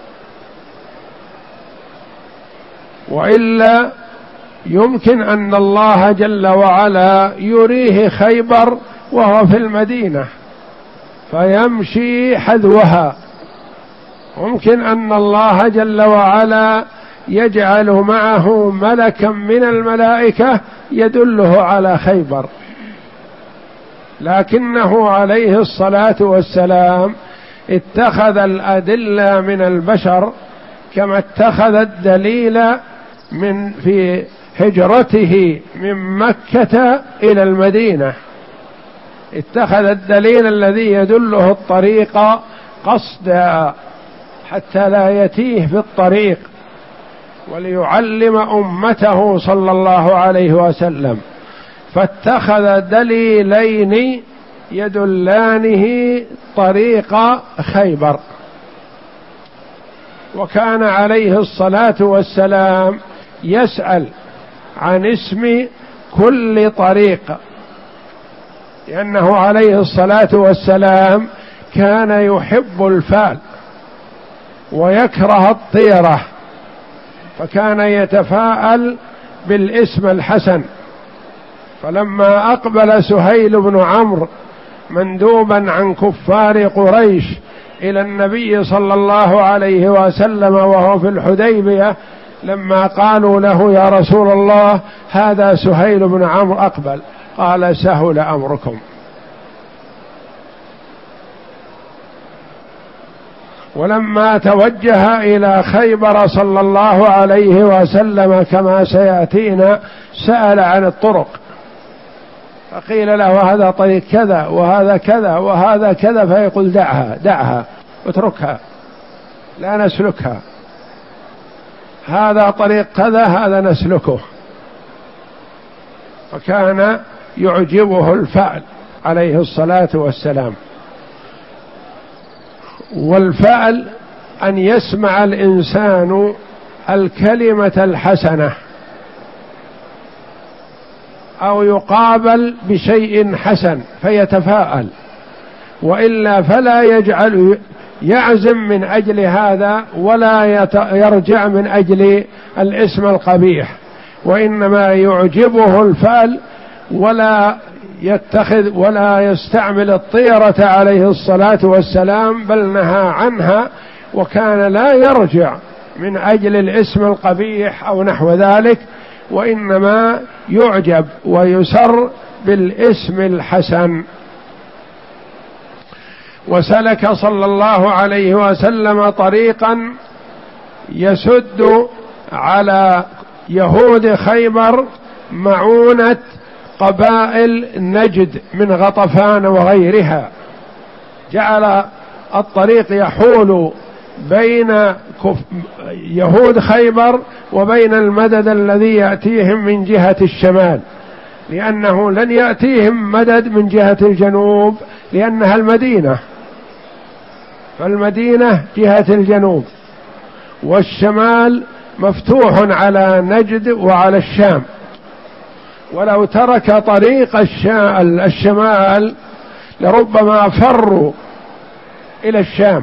وإلا يمكن أن الله جل وعلا يريه خيبر وهو في المدينة فيمشي حذوها، ممكن أن الله جل وعلا يجعل معه ملكا من الملائكة يدله على خيبر، لكنه عليه الصلاة والسلام اتخذ الأدلة من البشر، كما اتخذ الدليل من في هجرته من مكة إلى المدينة، اتخذ الدليل الذي يدله الطريق قصدا حتى لا يتيه في الطريق، وليعلم أمته صلى الله عليه وسلم، فاتخذ دليلين يدلانه طريق خيبر. وكان عليه الصلاة والسلام يسأل عن اسم كل طريق، لأنه عليه الصلاة والسلام كان يحب الفال ويكره الطيرة، فكان يتفاءل بالاسم الحسن. فلما أقبل سهيل بن عمرو مندوبا عن كفار قريش إلى النبي صلى الله عليه وسلم وهو في الحديبية، لما قالوا له يا رسول الله هذا سهيل بن عمرو أقبل، قال سهل أمركم. ولما توجه إلى خيبر صلى الله عليه وسلم كما سيأتينا سأل عن الطرق، فقيل له هذا طريق كذا وهذا كذا وهذا كذا، فيقول دعها دعها اتركها لا نسلكها، هذا طريق كذا هذا نسلكه. فكان يعجبه الفعل عليه الصلاة والسلام. والفعل أن يسمع الإنسان الكلمة الحسنة أو يقابل بشيء حسن فيتفاءل، وإلا فلا يجعل يعزم من أجل هذا ولا يرجع من أجل الاسم القبيح، وإنما يعجبه الفعل ولا يتخذ ولا يستعمل الطيرة عليه الصلاة والسلام، بل نهى عنها، وكان لا يرجع من أجل الاسم القبيح أو نحو ذلك، وإنما يعجب ويسر بالاسم الحسن. وسلك صلى الله عليه وسلم طريقا يسد على يهود خيبر معونة قبائل نجد من غطفان وغيرها، جعل الطريق يحول بين يهود خيبر وبين المدد الذي يأتيهم من جهة الشمال، لأنه لن يأتيهم مدد من جهة الجنوب لأنها المدينة، فالمدينة جهة الجنوب، والشمال مفتوح على نجد وعلى الشام، ولو ترك طريق الشمال لربما فروا إلى الشام،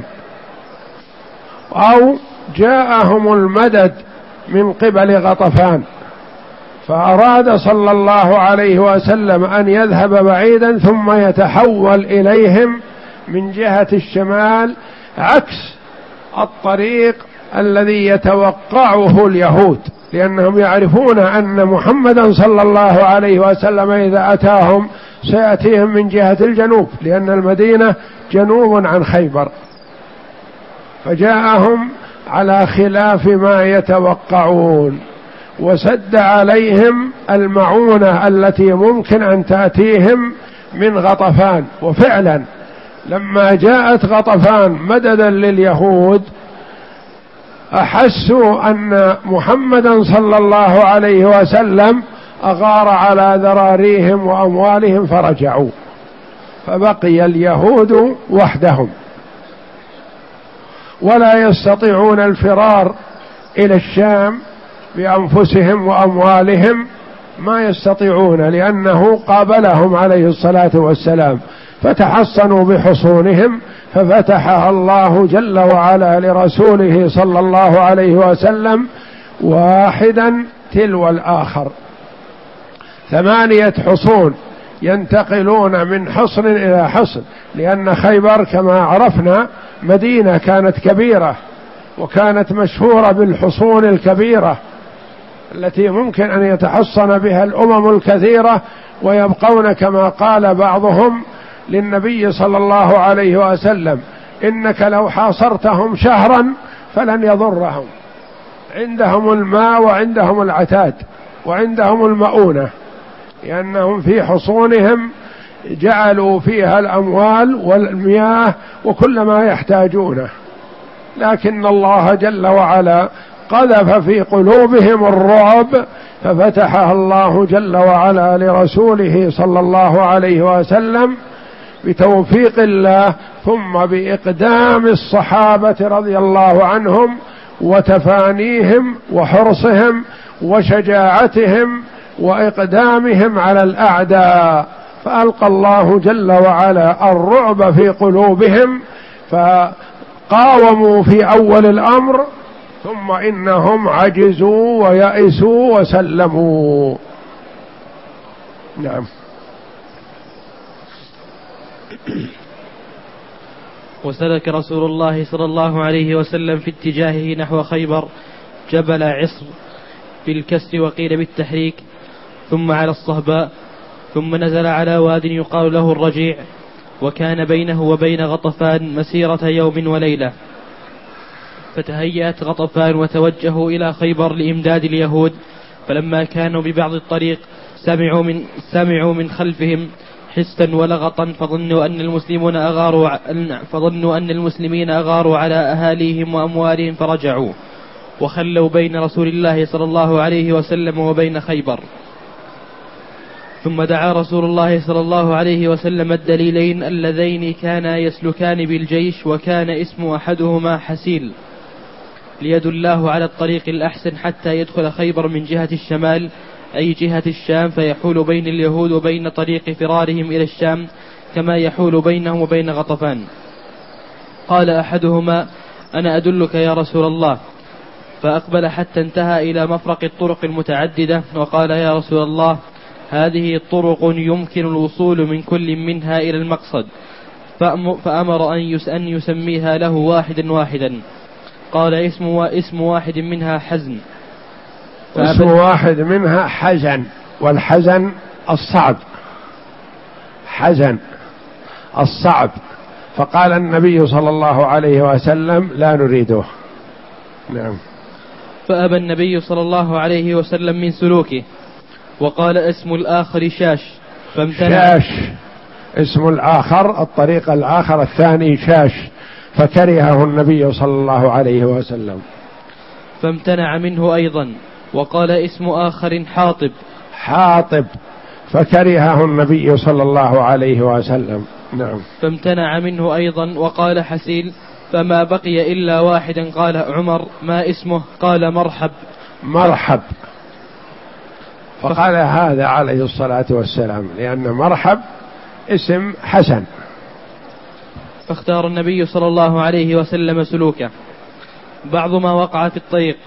أو جاءهم المدد من قبل غطفان، فأراد صلى الله عليه وسلم أن يذهب بعيدا ثم يتحول إليهم من جهة الشمال عكس الطريق الذي يتوقعه اليهود، لأنهم يعرفون أن محمدا صلى الله عليه وسلم إذا أتاهم سيأتيهم من جهة الجنوب، لأن المدينة جنوب عن خيبر، فجاءهم على خلاف ما يتوقعون، وسد عليهم المعونة التي ممكن أن تأتيهم من غطفان. وفعلا لما جاءت غطفان مددا لليهود أحسوا أن محمدا صلى الله عليه وسلم أغار على ذراريهم وأموالهم فرجعوا، فبقي اليهود وحدهم ولا يستطيعون الفرار إلى الشام بأنفسهم وأموالهم، ما يستطيعون، لأنه قابلهم عليه الصلاة والسلام، فتحصنوا بحصونهم ففتحها الله جل وعلا لرسوله صلى الله عليه وسلم واحدا تلو الآخر، ثمانية حصون ينتقلون من حصن إلى حصن، لأن خيبر كما عرفنا مدينة كانت كبيرة وكانت مشهورة بالحصون الكبيرة التي ممكن أن يتحصن بها الأمم الكثيرة ويبقون، كما قال بعضهم للنبي صلى الله عليه وسلم: إنك لو حاصرتهم شهرا فلن يضرهم، عندهم الماء وعندهم العتاد وعندهم المؤونة، لأنهم في حصونهم جعلوا فيها الأموال والمياه وكل ما يحتاجونه، لكن الله جل وعلا قذف في قلوبهم الرعب ففتحها الله جل وعلا لرسوله صلى الله عليه وسلم بتوفيق الله، ثم بإقدام الصحابة رضي الله عنهم وتفانيهم وحرصهم وشجاعتهم وإقدامهم على الأعداء، فألقى الله جل وعلا الرعب في قلوبهم فقاوموا في أول الأمر، ثم إنهم عجزوا ويأسوا وسلموا. نعم. وسلك رسول الله صلى الله عليه وسلم في اتجاهه نحو خيبر جبل عصر بالكسر وقيل بالتحريك، ثم على الصهباء، ثم نزل على واد يقال له الرجيع، وكان بينه وبين غطفان مسيرة يوم وليلة، فتهيأت غطفان وتوجهوا إلى خيبر لإمداد اليهود، فلما كانوا ببعض الطريق سمعوا من, سمعوا من خلفهم حسا ولغطا، فظنوا أن المسلمون أغاروا فظنوا أن المسلمين أغاروا على أهاليهم وأموالهم فرجعوا، وخلوا بين رسول الله صلى الله عليه وسلم وبين خيبر. ثم دعا رسول الله صلى الله عليه وسلم الدليلين اللذين كانا يسلكان بالجيش، وكان اسم أحدهما حسيل، ليدلاه على الطريق الأحسن حتى يدخل خيبر من جهة الشمال أي جهة الشام، فيحول بين اليهود وبين طريق فرارهم إلى الشام كما يحول بينهم وبين غطفان. قال أحدهما: أنا أدلك يا رسول الله، فأقبل حتى انتهى إلى مفرق الطرق المتعددة، وقال: يا رسول الله، هذه طرق يمكن الوصول من كل منها إلى المقصد، فأمر أن يسميها له واحدا واحدا. قال: اسم, اسم واحد منها حزن. اسم واحد منها حزن، والحزن الصعب، حزن الصعب، فقال النبي صلى الله عليه وسلم: لا نريده. نعم. فأبى النبي صلى الله عليه وسلم من سلوكه، وقال: اسم الآخر شاش، فامتنع. شاش اسم الآخر، الطريق الآخر الثاني شاش، فكرهه النبي صلى الله عليه وسلم. فامتنع منه أيضا وقال اسم آخر حاطب حاطب فكرهه النبي صلى الله عليه وسلم. نعم. فامتنع منه أيضا وقال حسيل، فما بقي إلا واحدا قال عمر ما اسمه؟ قال مرحب. مرحب. فقال هذا عليه الصلاة والسلام لأن مرحب اسم حسن. فاختار النبي صلى الله عليه وسلم سلوكه. بعض ما وقع في الطريق،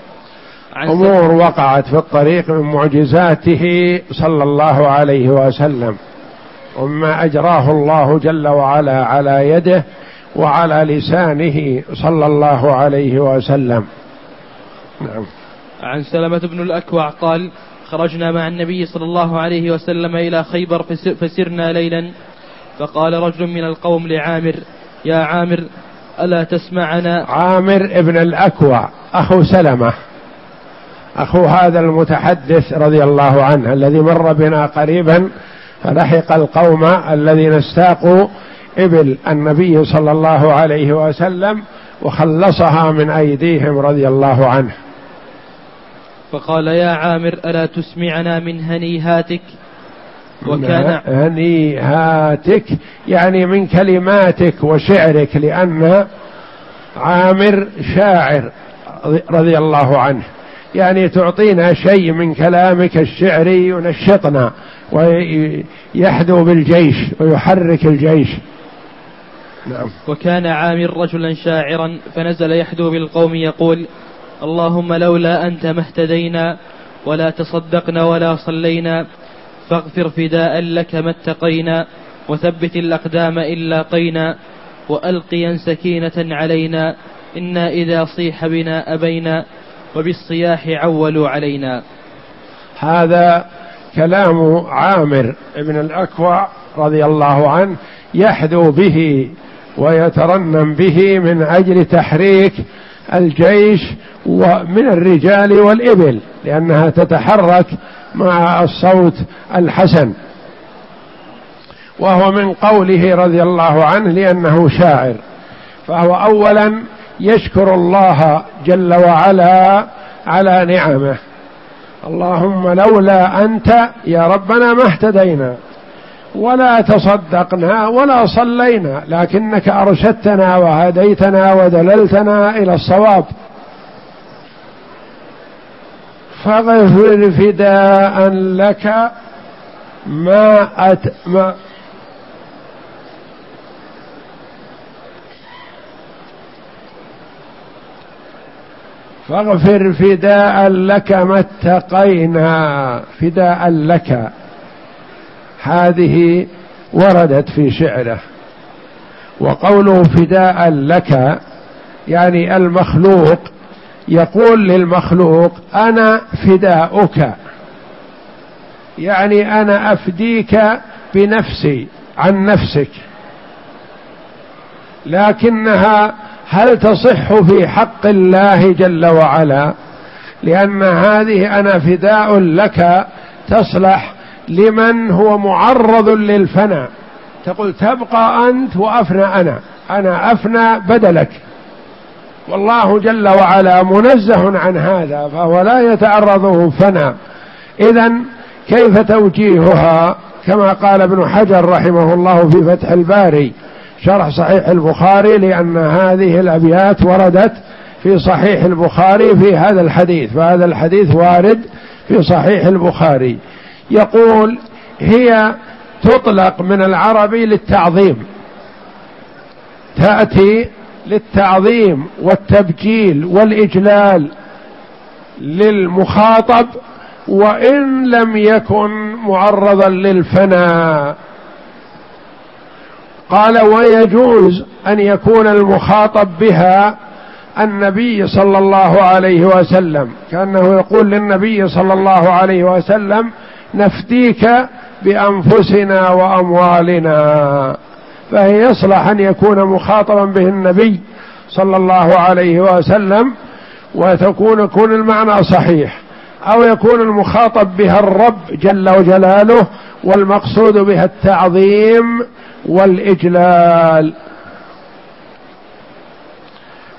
أمور وقعت في الطريق من معجزاته صلى الله عليه وسلم وما أجراه الله جل وعلا على يده وعلى لسانه صلى الله عليه وسلم. نعم. عن سلمة بن الأكوع قال خرجنا مع النبي صلى الله عليه وسلم إلى خيبر فسرنا ليلا، فقال رجل من القوم لعامر يا عامر ألا تسمعنا؟ عامر ابن الأكوع أخو سلمة، أخو هذا المتحدث رضي الله عنه الذي مر بنا قريبا فلحق القوم الذين استاقوا إبل النبي صلى الله عليه وسلم وخلصها من أيديهم رضي الله عنه. فقال يا عامر ألا تسمعنا من هنيهاتك؟ وكان هنيهاتك يعني من كلماتك وشعرك، لأن عامر شاعر رضي الله عنه، يعني تعطينا شيء من كلامك الشعري ينشطنا ويحدو بالجيش ويحرك الجيش. نعم. وكان عامر رجلا شاعرا فنزل يحدو بالقوم يقول اللهم لولا أنت ما اهتدينا ولا تصدقنا ولا صلينا، فاغفر فداء لك ما اتقينا، وثبت الأقدام إن لاقينا، وألقيا سكينة علينا، إنا إذا صيح بنا أبينا، وبالصياح عولوا علينا. هذا كلام عامر بن الأكوع رضي الله عنه يحدو به ويترنم به من أجل تحريك الجيش ومن الرجال والإبل، لأنها تتحرك مع الصوت الحسن، وهو من قوله رضي الله عنه لأنه شاعر. فهو أولا يشكر الله جل وعلا على نعمه، اللهم لولا أنت يا ربنا ما اهتدينا ولا تصدقنا ولا صلينا، لكنك أرشدتنا وهديتنا ودللتنا إلى الصواب، فاغفر فداء لك ما أت ما فاغفر فداء لك ما اتقينا. فداء لك هذه وردت في شعره، وقوله فداء لك يعني المخلوق يقول للمخلوق أنا فداؤك، يعني أنا أفديك بنفسي عن نفسك، لكنها هل تصح في حق الله جل وعلا؟ لأن هذه أنا فداء لك تصلح لمن هو معرض للفناء، تقول تبقى أنت وأفنى أنا، أنا أفنى بدلك، والله جل وعلا منزه عن هذا فهو لا يتعرضه فناء. إذن كيف توجيهها؟ كما قال ابن حجر رحمه الله في فتح الباري شرح صحيح البخاري، لأن هذه الأبيات وردت في صحيح البخاري في هذا الحديث، فهذا الحديث وارد في صحيح البخاري. يقول هي تطلق من العربي للتعظيم، تأتي للتعظيم والتبجيل والإجلال للمخاطب وإن لم يكن معرضا للفناء. قال ويجوز أن يكون المخاطب بها النبي صلى الله عليه وسلم، كأنه يقول للنبي صلى الله عليه وسلم نفديك بأنفسنا وأموالنا، فهي يصلح أن يكون مخاطبا به النبي صلى الله عليه وسلم وتكون يكون المعنى صحيح، أو يكون المخاطب بها الرب جل وجلاله والمقصود بها التعظيم والإجلال.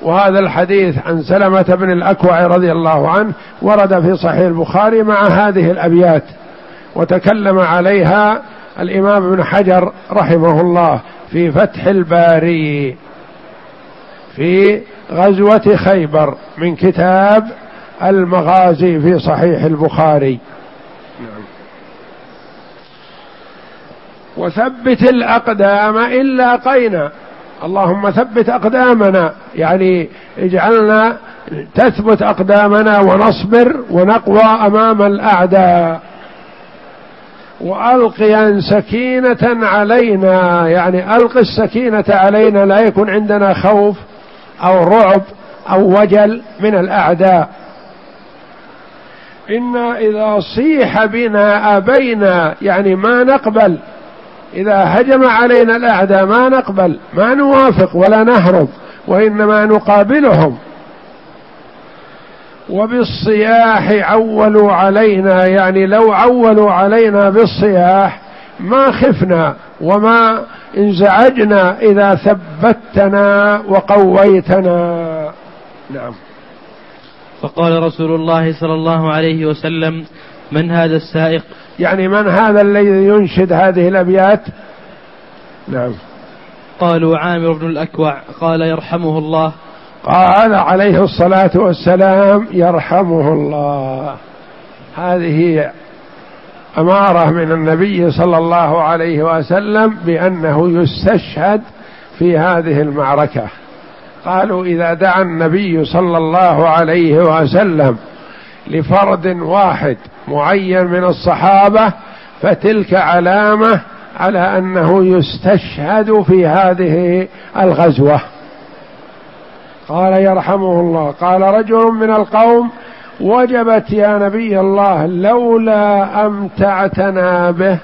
وهذا الحديث عن سلمة بن الأكوع رضي الله عنه ورد في صحيح البخاري مع هذه الأبيات، وتكلم عليها الإمام ابن حجر رحمه الله في فتح الباري في غزوة خيبر من كتاب المغازي في صحيح البخاري. وثبت الأقدام إن لاقينا، اللهم ثبت أقدامنا، يعني اجعلنا تثبت أقدامنا ونصبر ونقوى أمام الأعداء. وألقيا سكينة علينا، يعني ألق السكينة علينا، لا يكون عندنا خوف أو رعب أو وجل من الأعداء. إنا إذا صيح بنا أبينا، يعني ما نقبل، إذا هجم علينا الأعداء ما نقبل، ما نوافق ولا نهرب، وإنما نقابلهم. وبالصياح عولوا علينا، يعني لو عولوا علينا بالصياح ما خفنا وما انزعجنا إذا ثبتنا وقويتنا. نعم. فقال رسول الله صلى الله عليه وسلم: من هذا السائق؟ يعني من هذا الذي ينشد هذه الأبيات؟ نعم. قالوا: عامر بن الأكوع. قال: يرحمه الله. قال عليه الصلاة والسلام: يرحمه الله. هذه أمارة من النبي صلى الله عليه وسلم بأنه يستشهد في هذه المعركة. قالوا: إذا دعا النبي صلى الله عليه وسلم لفرد واحد معين من الصحابة فتلك علامة على أنه يستشهد في هذه الغزوة. قال: يرحمه الله. قال رجل من القوم: وجبت يا نبي الله لولا أمتعتنا به،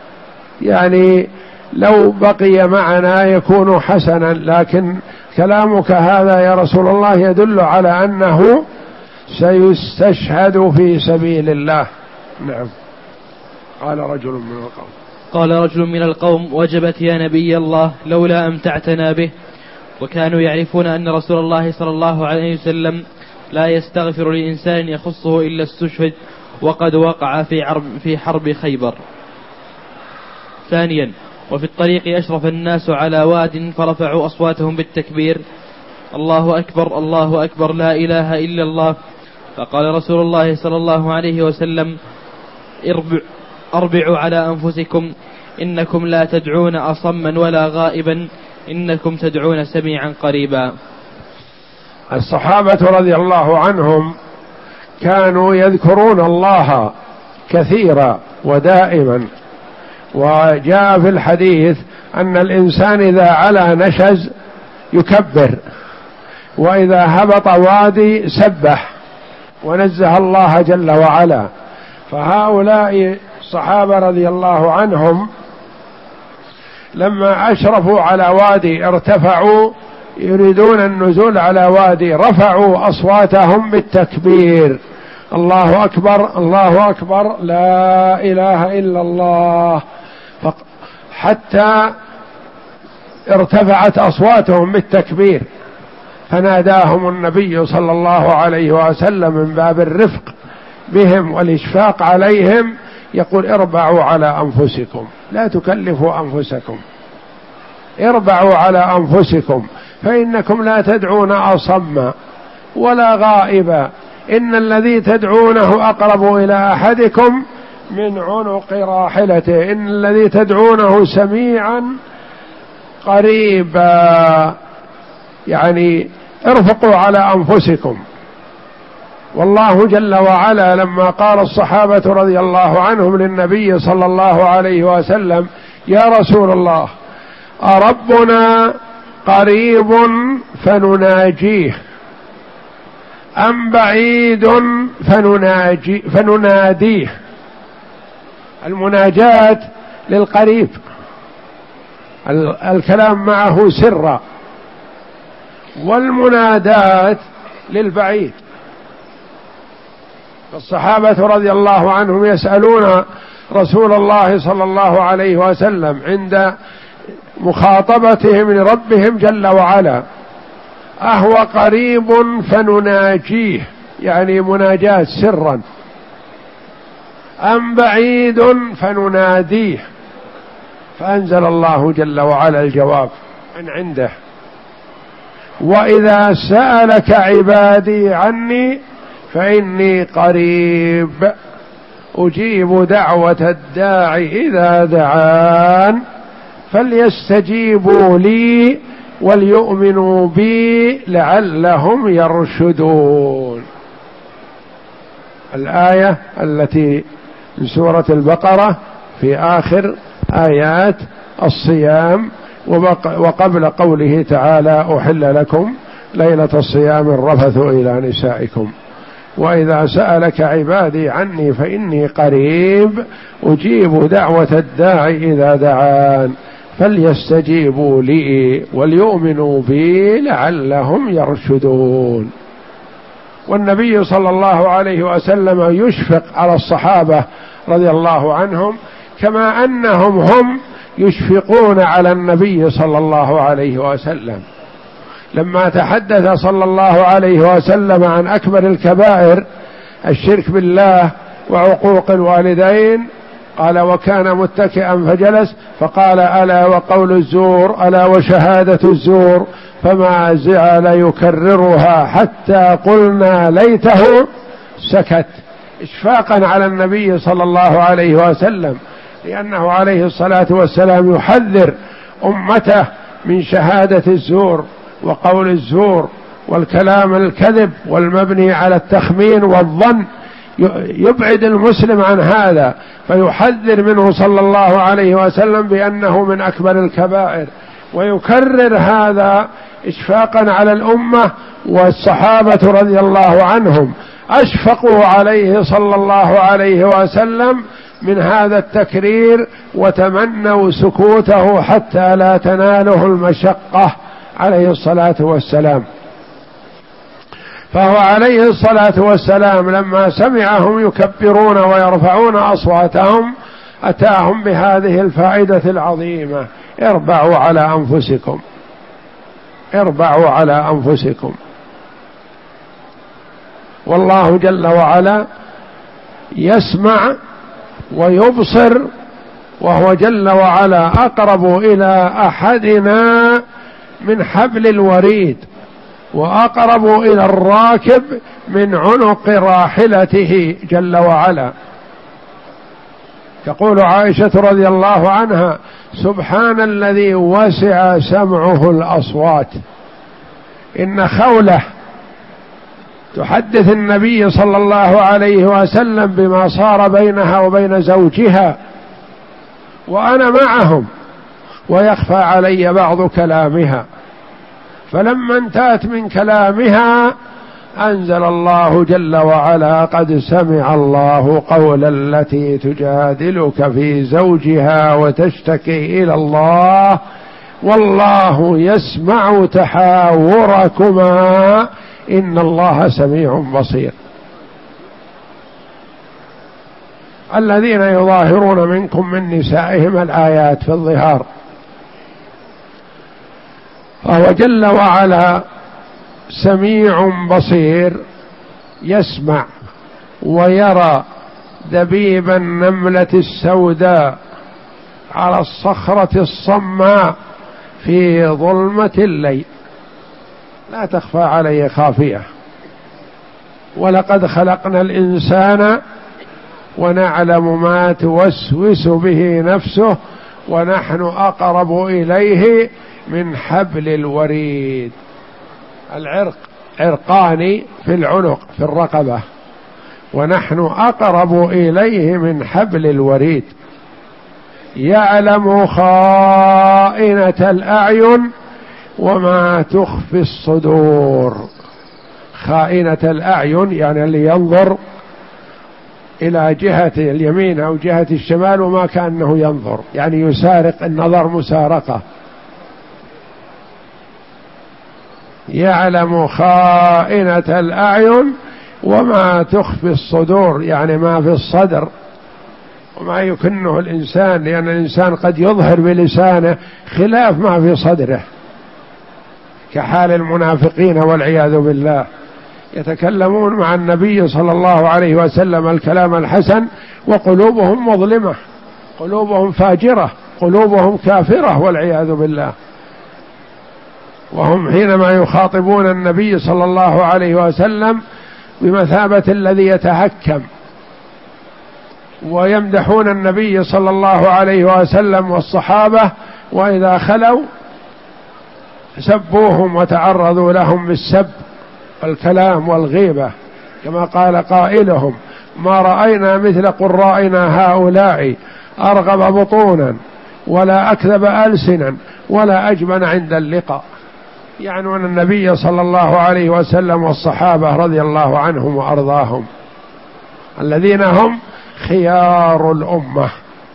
يعني لو بقي معنا يكون حسنا، لكن كلامك هذا يا رسول الله يدل على أنه سيستشهد في سبيل الله. نعم. قال رجل من القوم قال رجل من القوم: وجبت يا نبي الله لولا أمتعتنا به. وكانوا يعرفون أن رسول الله صلى الله عليه وسلم لا يستغفر لإنسان يخصه إلا استشهد، وقد وقع في حرب, في حرب خيبر. ثانيا: وفي الطريق أشرف الناس على واد فرفعوا أصواتهم بالتكبير: الله أكبر الله أكبر لا إله إلا الله. فقال رسول الله صلى الله عليه وسلم: اربع أربعوا على أنفسكم، إنكم لا تدعون أصما ولا غائبا، إنكم تدعون سميعا قريبا. الصحابة رضي الله عنهم كانوا يذكرون الله كثيرا ودائما، وجاء في الحديث أن الإنسان إذا علا نشز يكبر، وإذا هبط وادي سبح ونزه الله جل وعلا. فهؤلاء الصحابة رضي الله عنهم لما أشرفوا على وادي ارتفعوا يريدون النزول على وادي، رفعوا أصواتهم بالتكبير: الله أكبر الله أكبر لا إله إلا الله، حتى ارتفعت أصواتهم بالتكبير. فناداهم النبي صلى الله عليه وسلم من باب الرفق بهم والإشفاق عليهم يقول: اربعوا على أنفسكم، لا تكلفوا أنفسكم، اربعوا على أنفسكم، فإنكم لا تدعون أصم ولا غائبا، إن الذي تدعونه أقرب إلى أحدكم من عنق راحلته، إن الذي تدعونه سميعا قريبا، يعني ارفقوا على أنفسكم. والله جل وعلا لما قال الصحابة رضي الله عنهم للنبي صلى الله عليه وسلم: يا رسول الله أربنا قريب فنناجيه أم بعيد فنناجي فنناديه؟ المناجاة للقريب، الكلام معه سرا، والمنادات للبعيد. الصحابة رضي الله عنهم يسألون رسول الله صلى الله عليه وسلم عند مخاطبتهم لربهم جل وعلا: أهو قريب فنناجيه يعني مناجاة سرا، أم بعيد فنناديه، فأنزل الله جل وعلا الجواب من عنده: وإذا سألك عبادي عني فإني قريب أجيب دعوة الداع إذا دعان فليستجيبوا لي وليؤمنوا بي لعلهم يرشدون. الآية التي من سورة البقرة في آخر آيات الصيام، وقبل قوله تعالى: أحل لكم ليلة الصيام الرفث إلى نسائكم، وإذا سألك عبادي عني فإني قريب أجيب دعوة الداع إذا دعان فليستجيبوا لي وليؤمنوا بي لعلهم يرشدون. والنبي صلى الله عليه وسلم يشفق على الصحابة رضي الله عنهم، كما أنهم هم يشفقون على النبي صلى الله عليه وسلم. لما تحدث صلى الله عليه وسلم عن أكبر الكبائر الشرك بالله وعقوق الوالدين، قال: وكان متكئا فجلس فقال: ألا وقول الزور، ألا وشهادة الزور، فما زال يكررها حتى قلنا ليته سكت، إشفاقا على النبي صلى الله عليه وسلم، لأنه عليه الصلاة والسلام يحذر أمته من شهادة الزور وقول الزور والكلام الكذب والمبني على التخمين والظن، يبعد المسلم عن هذا، فيحذر منه صلى الله عليه وسلم بأنه من أكبر الكبائر، ويكرر هذا إشفاقا على الأمة. والصحابة رضي الله عنهم أشفقوا عليه صلى الله عليه وسلم من هذا التكرير، وتمنوا سكوته حتى لا تناله المشقة عليه الصلاة والسلام. فهو عليه الصلاة والسلام لما سمعهم يكبرون ويرفعون أصواتهم أتاهم بهذه الفائدة العظيمة: اربعوا على أنفسكم، اربعوا على أنفسكم. والله جل وعلا يسمع ويبصر، وهو جل وعلا أقرب إلى أحدنا من حبل الوريد، وأقرب إلى الراكب من عنق راحلته جل وعلا. تقول عائشة رضي الله عنها: سبحان الذي وسع سمعه الأصوات. إن خولة تحدث النبي صلى الله عليه وسلم بما صار بينها وبين زوجها، وأنا معهم ويخفى علي بعض كلامها، فلما انتهت من كلامها أنزل الله جل وعلا: قد سمع الله قول التي تجادلك في زوجها وتشتكي إلى الله والله يسمع تحاوركما إن الله سميع بصير. الذين يظاهرون منكم من نسائهم الآيات في الظهار. فهو جل وعلا سميع بصير، يسمع ويرى دبيب النملة السوداء على الصخرة الصماء في ظلمة الليل، لا تخفى عليه خافية. ولقد خلقنا الإنسان ونعلم ما توسوس به نفسه ونحن أقرب إليه من حبل الوريد. العرق عرقان في العنق في الرقبة، ونحن أقرب إليه من حبل الوريد. يعلم خائنة الأعين وما تخفي الصدور. خائنة الأعين يعني اللي ينظر إلى جهة اليمين أو جهة الشمال وما كأنه ينظر، يعني يسارق النظر مسارقة. يعلم خائنة الأعين وما تخفي الصدور، يعني ما في الصدر وما يكنه الإنسان، لأن الإنسان قد يظهر بلسانه خلاف ما في صدره. كحال المنافقين والعياذ بالله، يتكلمون مع النبي صلى الله عليه وسلم الكلام الحسن وقلوبهم مظلمة، قلوبهم فاجرة، قلوبهم كافرة والعياذ بالله، وهم حينما يخاطبون النبي صلى الله عليه وسلم بمثابة الذي يتهكم، ويمدحون النبي صلى الله عليه وسلم والصحابة، وإذا خلوا سبوهم وتعرضوا لهم بالسب والكلام والغيبة، كما قال قائلهم: ما رأينا مثل قرائنا هؤلاء أرغب بطونا ولا أكذب ألسنا ولا أجبن عند اللقاء، يعنون النبي صلى الله عليه وسلم والصحابة رضي الله عنهم وأرضاهم، الذين هم خيار الأمة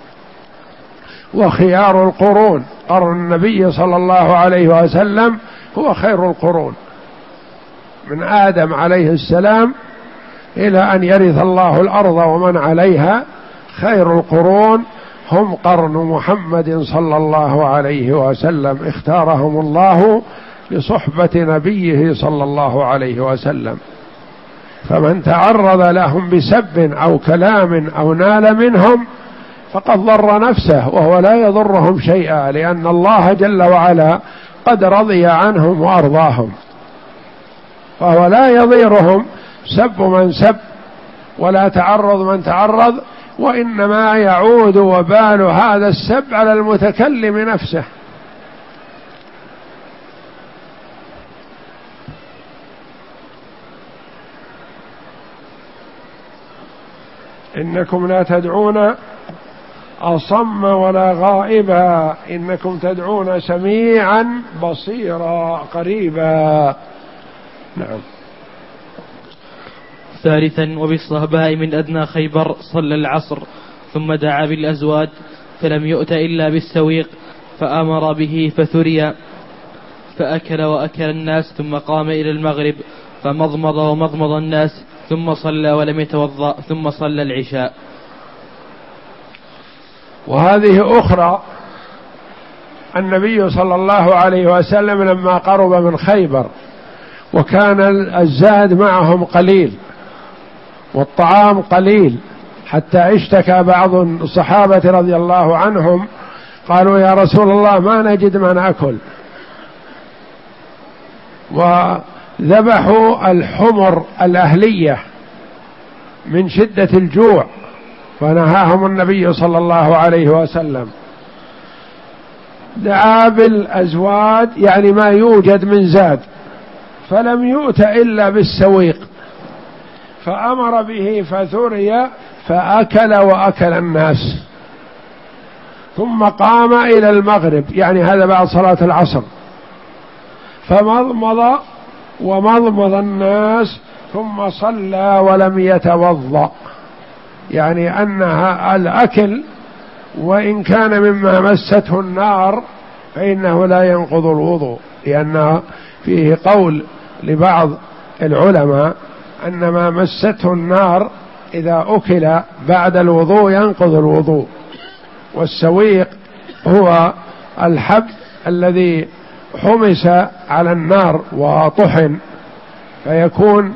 وخيار القرون. قرن النبي صلى الله عليه وسلم هو خير القرون، من آدم عليه السلام إلى أن يرث الله الأرض ومن عليها، خير القرون هم قرن محمد صلى الله عليه وسلم، اختارهم الله لصحبة نبيه صلى الله عليه وسلم، فمن تعرض لهم بسب أو كلام أو نال منهم فقد ضر نفسه، وهو لا يضرهم شيئا، لأن الله جل وعلا قد رضي عنهم وأرضاهم، فهو لا يضيرهم سب من سب ولا تعرض من تعرض، وإنما يعود وبال هذا السب على المتكلم نفسه. إنكم لا تدعون أصم ولا غائبا، إنكم تدعون سميعا بصيرا قريبا. نعم. ثالثا: وبالصهباء من أدنى خيبر صلى العصر، ثم دعا بالأزواد فلم يؤت إلا بالسويق، فأمر به فثري فأكل وأكل الناس، ثم قام إلى المغرب فمضمض ومضمض الناس، ثم صلى ولم يتوضأ، ثم صلى العشاء. وهذه أخرى، النبي صلى الله عليه وسلم لما قرب من خيبر وكان الزاد معهم قليل والطعام قليل، حتى اشتكى بعض الصحابة رضي الله عنهم قالوا: يا رسول الله ما نجد ما نأكل، وذبحوا الحمر الأهلية من شدة الجوع، فنهاهم النبي صلى الله عليه وسلم. دعا بالأزواد يعني ما يوجد من زاد، فلم يؤت إلا بالسويق، فأمر به فثري فأكل وأكل الناس، ثم قام إلى المغرب، يعني هذا بعد صلاة العصر، فمضمض ومضمض الناس، ثم صلى ولم يتوضأ، يعني أنها الأكل وإن كان مما مسته النار فإنه لا ينقض الوضوء، لأن فيه قول لبعض العلماء أن ما مسته النار إذا أكل بعد الوضوء ينقض الوضوء. والسويق هو الحب الذي حمس على النار وطحن فيكون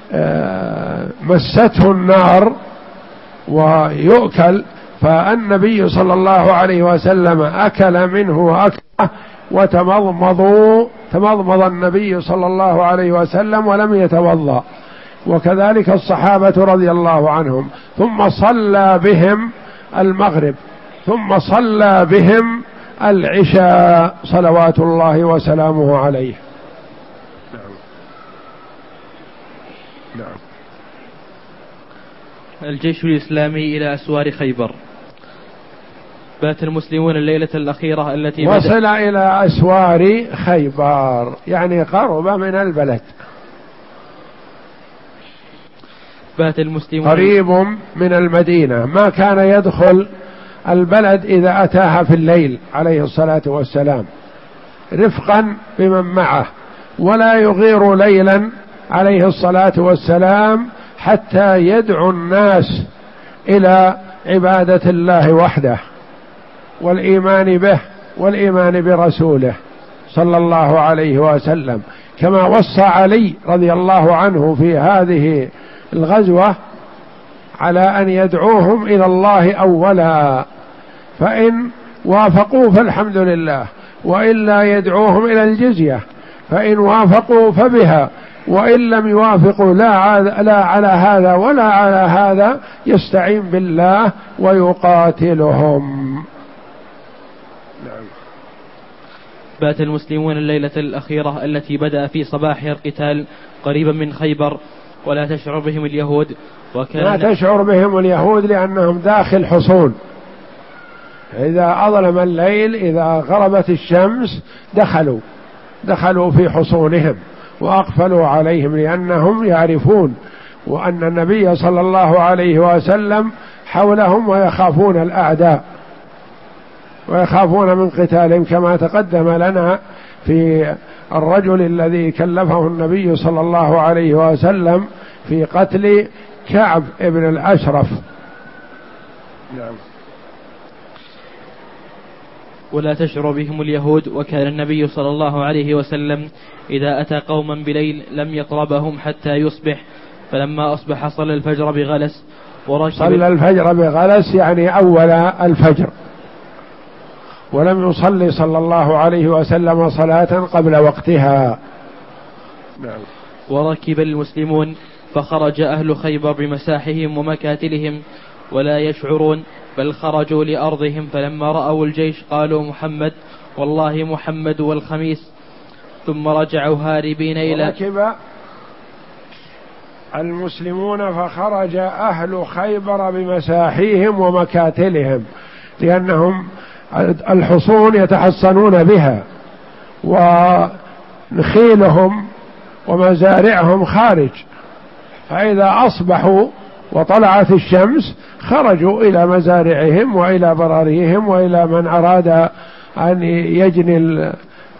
مسته النار ويؤكل، فالنبي صلى الله عليه وسلم أكل منه وأكله وتمضمضوا تمضمض النبي صلى الله عليه وسلم ولم يتوضأ، وكذلك الصحابة رضي الله عنهم، ثم صلى بهم المغرب، ثم صلى بهم العشاء صلوات الله وسلامه عليه. نعم. نعم. الجيش الإسلامي إلى أسوار خيبر. بات المسلمون الليلة الأخيرة التي وصل إلى أسوار خيبر، يعني قرب من البلد، بات المسلمون قريب من المدينة، ما كان يدخل البلد إذا أتاها في الليل عليه الصلاة والسلام، رفقا بمن معه، ولا يغير ليلا عليه الصلاة والسلام حتى يدعو الناس إلى عبادة الله وحده والإيمان به والإيمان برسوله صلى الله عليه وسلم، كما وصى علي رضي الله عنه في هذه الغزوة على أن يدعوهم إلى الله أولا، فإن وافقوا فالحمد لله، وإلا يدعوهم إلى الجزية، فإن وافقوا فبها، وإن لم يوافقوا لا, لا على هذا ولا على هذا يستعين بالله ويقاتلهم. نعم. بات المسلمون الليلة الأخيرة التي بدأ في صباحها القتال قريبا من خيبر، ولا تشعر بهم اليهود، وكان لا تشعر بهم اليهود لأنهم داخل حصون، إذا أظلم الليل إذا غربت الشمس دخلوا دخلوا في حصونهم وأقفلوا عليهم، لأنهم يعرفون وأن النبي صلى الله عليه وسلم حولهم ويخافون الأعداء ويخافون من قتالهم، كما تقدم لنا في الرجل الذي كلفه النبي صلى الله عليه وسلم في قتل كعب ابن الأشرف. نعم. ولا تشعر بهم اليهود، وكان النبي صلى الله عليه وسلم إذا أتى قوما بليل لم يقربهم حتى يصبح، فلما أصبح صلى الفجر بغلس وركب صلى الفجر بغلس يعني أول الفجر، ولم يصلي صلى الله عليه وسلم صلاة قبل وقتها. نعم. وركب المسلمون فخرج أهل خيبر بمساحهم ومكاتلهم ولا يشعرون، بل خرجوا لأرضهم، فلما رأوا الجيش قالوا محمد والله محمد والخميس، ثم رجعوا هاربين إلى ركب المسلمون فخرج أهل خيبر بمساحيهم ومكاتلهم، لأنهم الحصون يتحصنون بها، ونخيلهم ومزارعهم خارج، فإذا أصبحوا وطلعت الشمس خرجوا إلى مزارعهم وإلى براريهم وإلى من أراد أن يجني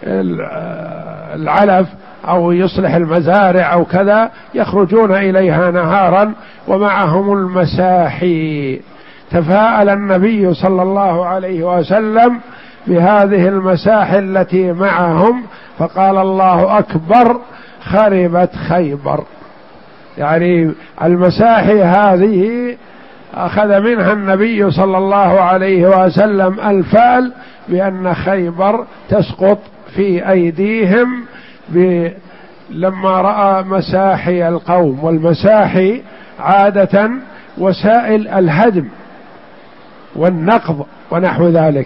العلف أو يصلح المزارع أو كذا، يخرجون إليها نهارا ومعهم المساحي. تفاءل النبي صلى الله عليه وسلم بهذه المساحي التي معهم، فقال الله أكبر خربت خيبر، يعني المساحي هذه أخذ منها النبي صلى الله عليه وسلم الفال بأن خيبر تسقط في أيديهم لما رأى مساحي القوم، والمساحي عادة وسائل الهدم والنقض ونحو ذلك.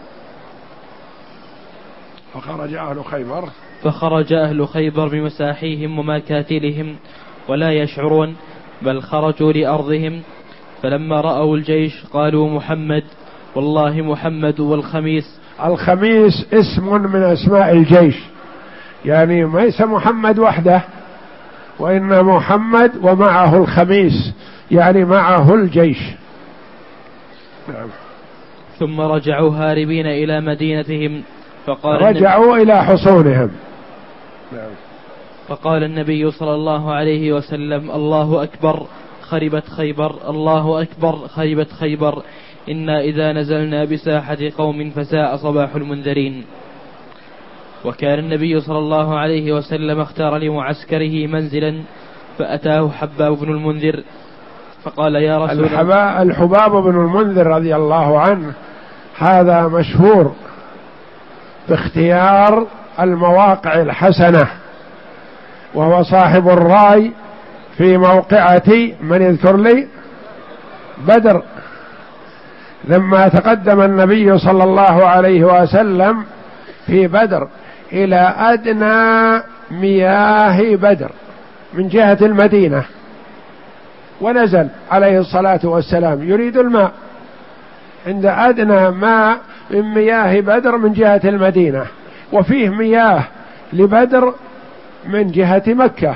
فخرج أهل خيبر فخرج أهل خيبر بمساحيهم ومكاتلهم ولا يشعرون، بل خرجوا لأرضهم، فلما رأوا الجيش قالوا محمد والله محمد والخميس. الخميس اسم من أسماء الجيش، يعني ليس محمد وحده، وإن محمد ومعه الخميس، يعني معه الجيش. نعم. ثم رجعوا هاربين إلى مدينتهم، فقال رجعوا إلى حصونهم. نعم. فقال النبي صلى الله عليه وسلم الله أكبر خربت خيبر، الله أكبر خربت خيبر، إنا إذا نزلنا بساحة قوم فساء صباح المنذرين. وكان النبي صلى الله عليه وسلم اختار لمعسكره منزلا، فأتاه حباب بن المنذر فقال يا رسول الله. الحباب بن المنذر رضي الله عنه هذا مشهور باختيار المواقع الحسنة، وهو صاحب الرأي في موقعة من يذكر لي بدر، لما تقدم النبي صلى الله عليه وسلم في بدر إلى أدنى مياه بدر من جهة المدينة، ونزل عليه الصلاة والسلام يريد الماء عند أدنى ماء من مياه بدر من جهة المدينة، وفيه مياه لبدر من جهة مكة،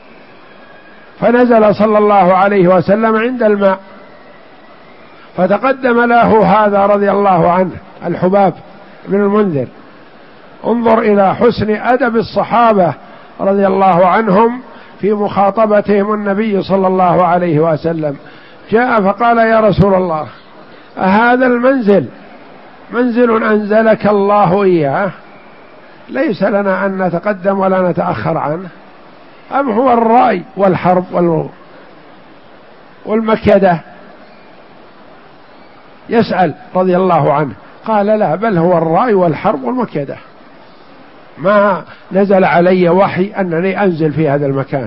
فنزل صلى الله عليه وسلم عند الماء، فتقدم له هذا رضي الله عنه الحباب بن المنذر. انظر إلى حسن أدب الصحابة رضي الله عنهم في مخاطبتهم النبي صلى الله عليه وسلم. جاء فقال يا رسول الله أهذا المنزل منزل أنزلك الله إياه؟ ليس لنا أن نتقدم ولا نتأخر عنه، أم هو الرأي والحرب والمكيدة؟ يسأل رضي الله عنه، قال لا، بل هو الرأي والحرب والمكيدة، ما نزل علي وحي أنني أنزل في هذا المكان.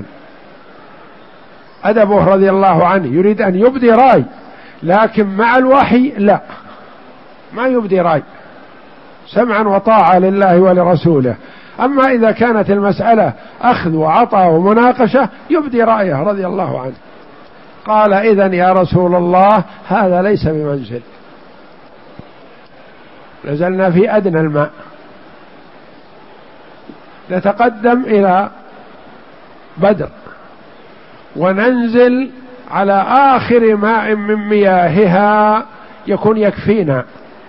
أدبه رضي الله عنه يريد أن يبدي رأي، لكن مع الوحي لا، ما يبدي رأي، سمعا وطاعة لله ولرسوله. أما إذا كانت المسألة أخذ وعطاء ومناقشة يبدي رأيه رضي الله عنه. قال إذن يا رسول الله هذا ليس بمنزل. نزلنا في أدنى الماء، نتقدم إلى بدر وننزل على آخر ماء من مياهها يكون يكفينا،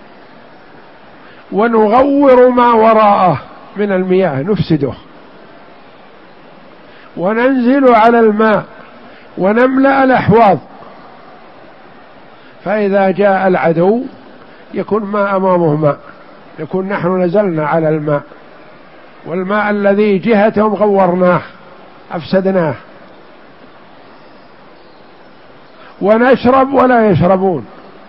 ونغور ما وراءه من المياه نفسده، وننزل على الماء ونملأ الأحواض، فإذا جاء العدو يكون ما أمامه ماء، يكون نحن نزلنا على الماء، والماء الذي جهتهم غورناه أفسدناه، ونشرب ولا يشربون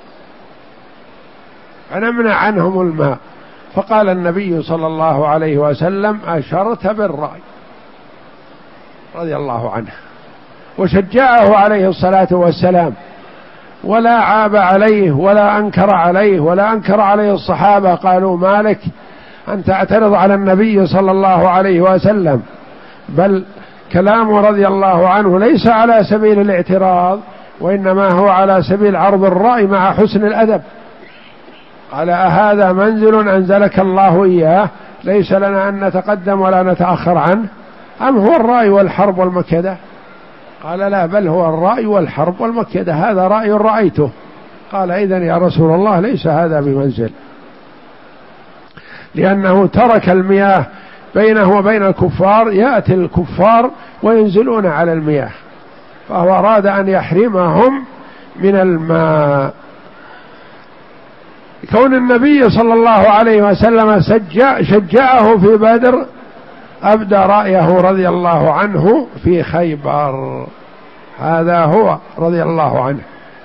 فنمنع عنهم الماء. فقال النبي صلى الله عليه وسلم أشرت بالرأي رضي الله عنه، وشجعه عليه الصلاة والسلام، ولا عاب عليه ولا أنكر عليه، ولا أنكر عليه الصحابة قالوا ما لك أن تعترض على النبي صلى الله عليه وسلم، بل كلامه رضي الله عنه ليس على سبيل الاعتراض، وإنما هو على سبيل عرض الرأي مع حسن الأدب. قال أهذا منزل أنزلك الله إياه ليس لنا أن نتقدم ولا نتأخر عنه، أم هو الرأي والحرب والمكيدة؟ قال لا، بل هو الرأي والحرب والمكيدة، هذا رأي رأيته. قال إذن يا رسول الله ليس هذا بمنزل، لأنه ترك المياه بينه وبين الكفار، يأتي الكفار وينزلون على المياه، فهو أراد أن يحرمهم من الماء. كون النبي صلى الله عليه وسلم شجع شجعه في بدر أبدى رأيه رضي الله عنه في خيبر، هذا هو رضي الله عنه.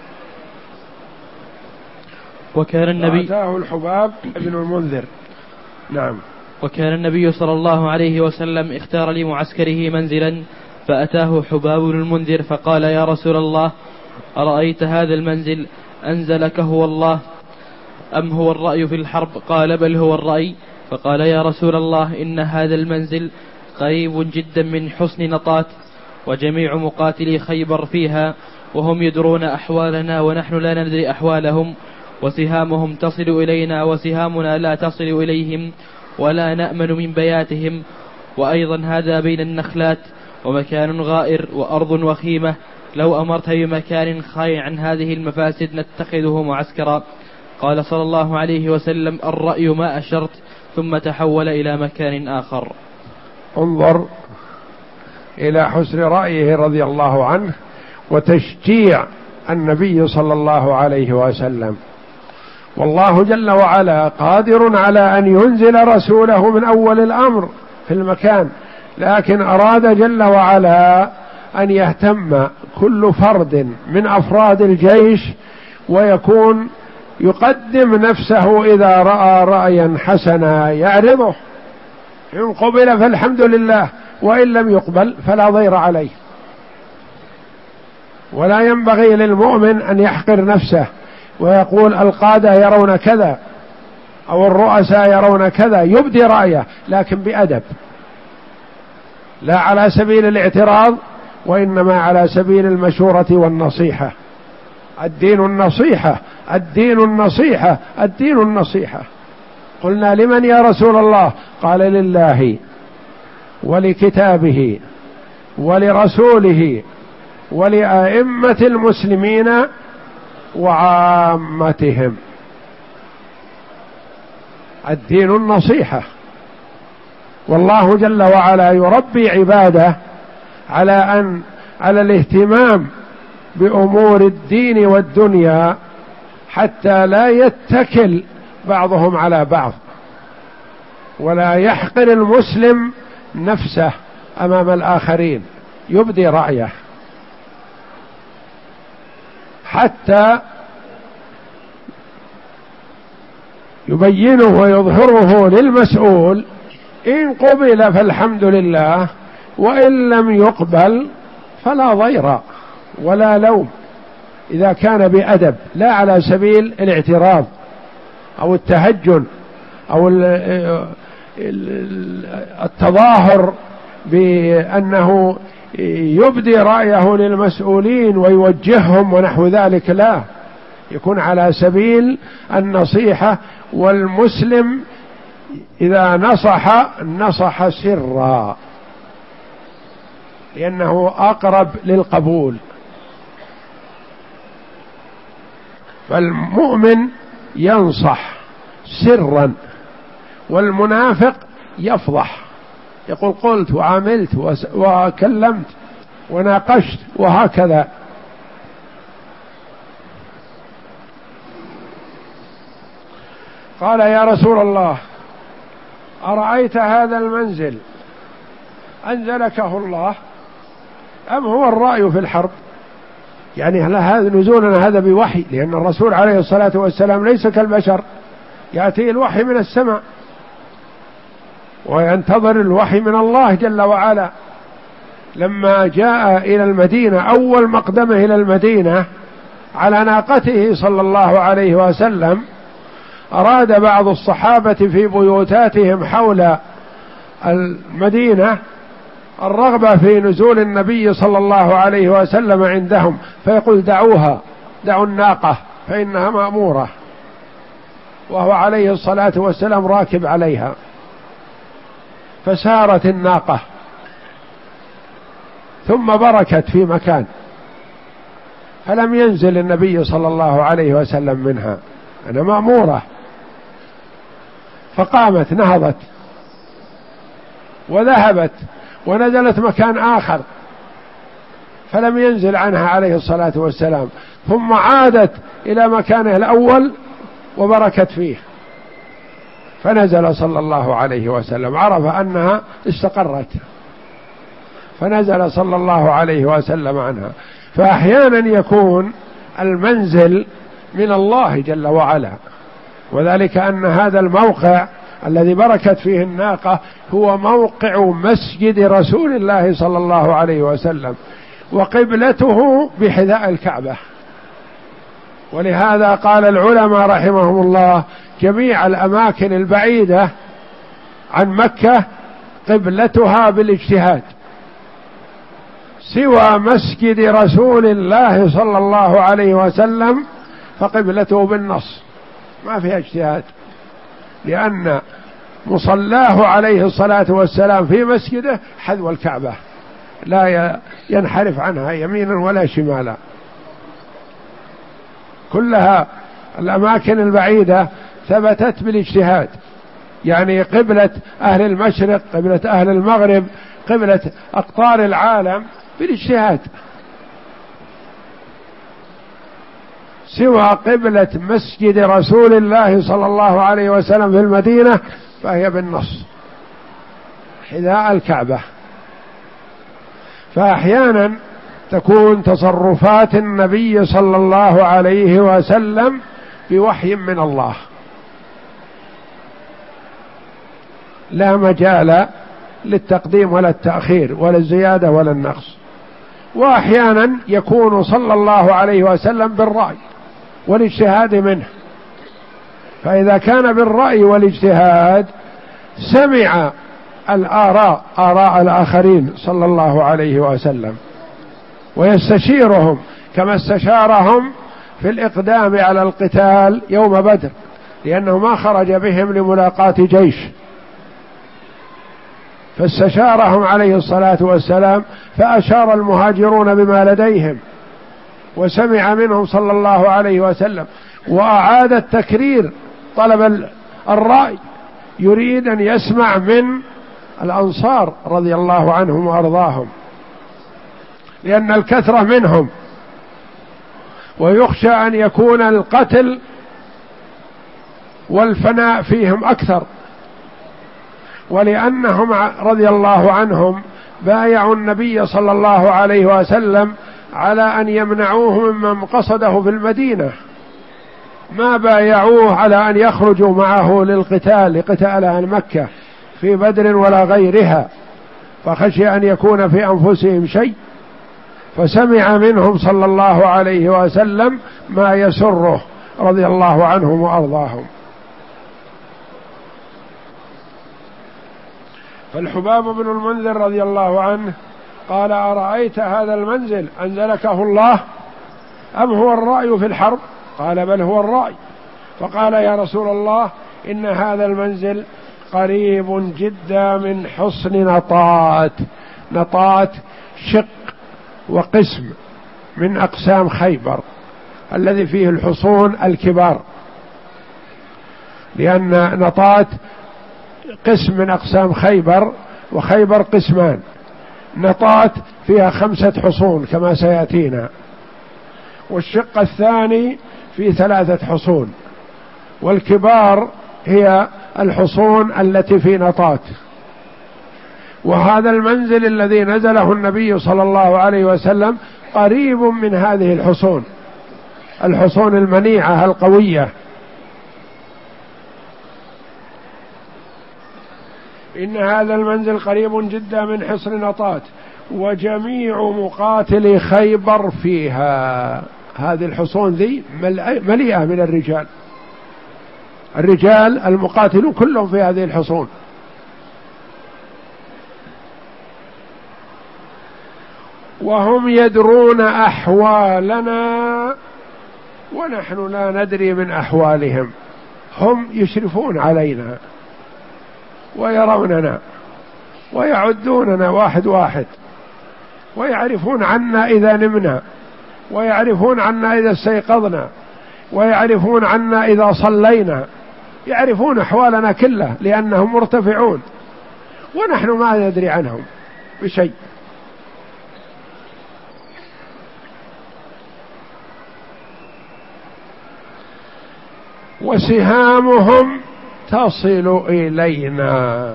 وكان النبي أتاه الحباب ابن المنذر. نعم. وكان النبي صلى الله عليه وسلم اختار لمعسكره منزلا، فأتاه حباب بن المنذر فقال يا رسول الله أرأيت هذا المنزل أنزلك هو الله أم هو الرأي في الحرب؟ قال بل هو الرأي. فقال يا رسول الله إن هذا المنزل قريب جدا من حسن نطات، وجميع مقاتلي خيبر فيها، وهم يدرون أحوالنا ونحن لا ندري أحوالهم، وسهامهم تصل إلينا وسهامنا لا تصل إليهم، ولا نأمن من بياتهم، وأيضا هذا بين النخلات، ومكان غائر وأرض وخيمة، لو أمرت بمكان خاي عن هذه المفاسد نتخذه معسكرا. قال صلى الله عليه وسلم الرأي ما أشرت، ثم تحول إلى مكان آخر. انظر إلى حسن رأيه رضي الله عنه وتشجيع النبي صلى الله عليه وسلم. والله جل وعلا قادر على أن ينزل رسوله من أول الأمر في المكان، لكن أراد جل وعلا أن يهتم كل فرد من أفراد الجيش، ويكون يقدم نفسه إذا رأى رأيا حسنا يعرضه، إن قبل فالحمد لله، وإن لم يقبل فلا ضير عليه. ولا ينبغي للمؤمن أن يحقر نفسه ويقول القادة يرون كذا أو الرؤساء يرون كذا، يبدي رأيه لكن بأدب، لا على سبيل الاعتراض، وإنما على سبيل المشورة والنصيحة. الدين النصيحة، الدين النصيحة، الدين النصيحة. قلنا لمن يا رسول الله؟ قال لله ولكتابه ولرسوله ولأئمة المسلمين وعامتهم. الدين النصيحة، والله جل وعلا يربي عباده على أن على الاهتمام بأمور الدين والدنيا، حتى لا يتكل بعضهم على بعض، ولا يحقر المسلم نفسه أمام الآخرين، يبدي رأيه حتى يبينه ويظهره للمسؤول، إن قبل فالحمد لله، وإن لم يقبل فلا ضير ولا لوم، إذا كان بأدب، لا على سبيل الاعتراض أو التهجن أو التظاهر بأنه يبدي رأيه للمسؤولين ويوجههم ونحو ذلك، لا، يكون على سبيل النصيحة. والمسلم إذا نصح نصح سرا، لأنه أقرب للقبول. فالمؤمن ينصح سرا، والمنافق يفضح، يقول قلت وعملت وكلمت وناقشت وهكذا. قال يا رسول الله أرأيت هذا المنزل أنزلكه الله أم هو الرأي في الحرب؟ يعني هل هذا نزولنا هذا بوحي؟ لأن الرسول عليه الصلاة والسلام ليس كالبشر، يأتي الوحي من السماء وينتظر الوحي من الله جل وعلا. لما جاء إلى المدينة أول مقدمه إلى المدينة على ناقته صلى الله عليه وسلم، أراد بعض الصحابة في بيوتاتهم حول المدينة الرغبة في نزول النبي صلى الله عليه وسلم عندهم، فيقول دعوها، دعوا الناقة فإنها مأمورة، وهو عليه الصلاة والسلام راكب عليها. فسارت الناقة ثم بركت في مكان، فلم ينزل النبي صلى الله عليه وسلم منها، أنا مأمورة. فقامت نهضت وذهبت ونزلت مكان آخر، فلم ينزل عنها عليه الصلاة والسلام، ثم عادت إلى مكانه الأول وبركت فيه، فنزل صلى الله عليه وسلم، عرف أنها استقرت، فنزل صلى الله عليه وسلم عنها. فأحيانا يكون المنزل من الله جل وعلا، وذلك أن هذا الموقع الذي بركت فيه الناقة هو موقع مسجد رسول الله صلى الله عليه وسلم، وقبلته بحذاء الكعبة. ولهذا قال العلماء رحمهم الله جميع الأماكن البعيدة عن مكة قبلتها بالاجتهاد، سوى مسجد رسول الله صلى الله عليه وسلم فقبلته بالنص، ما فيها اجتهاد، لأن مصلاه عليه الصلاة والسلام في مسجده حذو الكعبة، لا ينحرف عنها يمينا ولا شمالا. كلها الأماكن البعيدة ثبتت بالاجتهاد، يعني قبلة أهل المشرق، قبلة أهل المغرب، قبلة أقطار العالم بالاجتهاد، سوى قبلة مسجد رسول الله صلى الله عليه وسلم في المدينة فهي بالنص حذاء الكعبة. فأحيانا تكون تصرفات النبي صلى الله عليه وسلم بوحي من الله، لا مجال للتقديم ولا التأخير ولا الزيادة ولا النقص. وأحيانا يكون صلى الله عليه وسلم بالرأي والاجتهاد منه، فإذا كان بالرأي والاجتهاد سمع الآراء آراء الآخرين صلى الله عليه وسلم ويستشيرهم، كما استشارهم في الإقدام على القتال يوم بدر، لأنه ما خرج بهم لملاقاة جيش، فاستشارهم عليه الصلاة والسلام، فأشار المهاجرون بما لديهم وسمع منهم صلى الله عليه وسلم، وأعاد التكرير طلب الرأي، يريد أن يسمع من الأنصار رضي الله عنهم وأرضاهم، لأن الكثرة منهم، ويخشى أن يكون القتل والفناء فيهم أكثر، ولأنهم رضي الله عنهم بايعوا النبي صلى الله عليه وسلم على أن يمنعوه ممن قصده في المدينة، ما بايعوه على أن يخرجوا معه للقتال لقتال أهل مكة في بدر ولا غيرها، فخشي أن يكون في أنفسهم شيء، فسمع منهم صلى الله عليه وسلم ما يسره رضي الله عنهم وأرضاهم. فالحباب بن المنذر رضي الله عنه قال: أرأيت هذا المنزل أنزلكه الله أم هو الرأي في الحرب؟ قال: بل هو الرأي. فقال: يا رسول الله، إن هذا المنزل قريب جدا من حصن نطات. نطات شق وقسم من أقسام خيبر الذي فيه الحصون الكبار، لأن نطات قسم من أقسام خيبر، وخيبر قسمان. نطات فيها خمسة حصون كما سيأتينا، والشق الثاني في ثلاثة حصون، والكبار هي الحصون التي في نطات. وهذا المنزل الذي نزله النبي صلى الله عليه وسلم قريب من هذه الحصون، الحصون المنيعة القوية. إن هذا المنزل قريب جدا من حصن نطات، وجميع مقاتلي خيبر فيها. هذه الحصون ذي مليئة من الرجال، الرجال المقاتلون كلهم في هذه الحصون. وهم يدرون أحوالنا ونحن لا ندري من أحوالهم. هم يشرفون علينا ويروننا ويعدوننا واحد واحد، ويعرفون عنا إذا نمنا، ويعرفون عنا إذا استيقظنا، ويعرفون عنا إذا صلينا، يعرفون أحوالنا كلها لأنهم مرتفعون، ونحن ما ندري عنهم بشيء. وسهامهم تصل إلينا.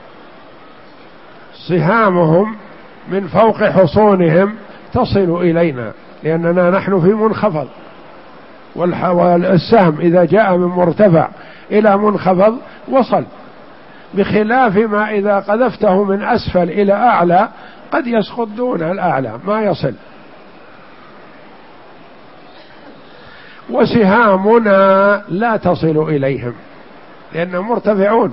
سهامهم من فوق حصونهم تصل إلينا، لأننا نحن في منخفض، والسهم إذا جاء من مرتفع إلى منخفض وصل، بخلاف ما إذا قذفته من أسفل إلى أعلى قد يسقط دون الأعلى ما يصل. وسهامنا لا تصل إليهم لأنهم مرتفعون.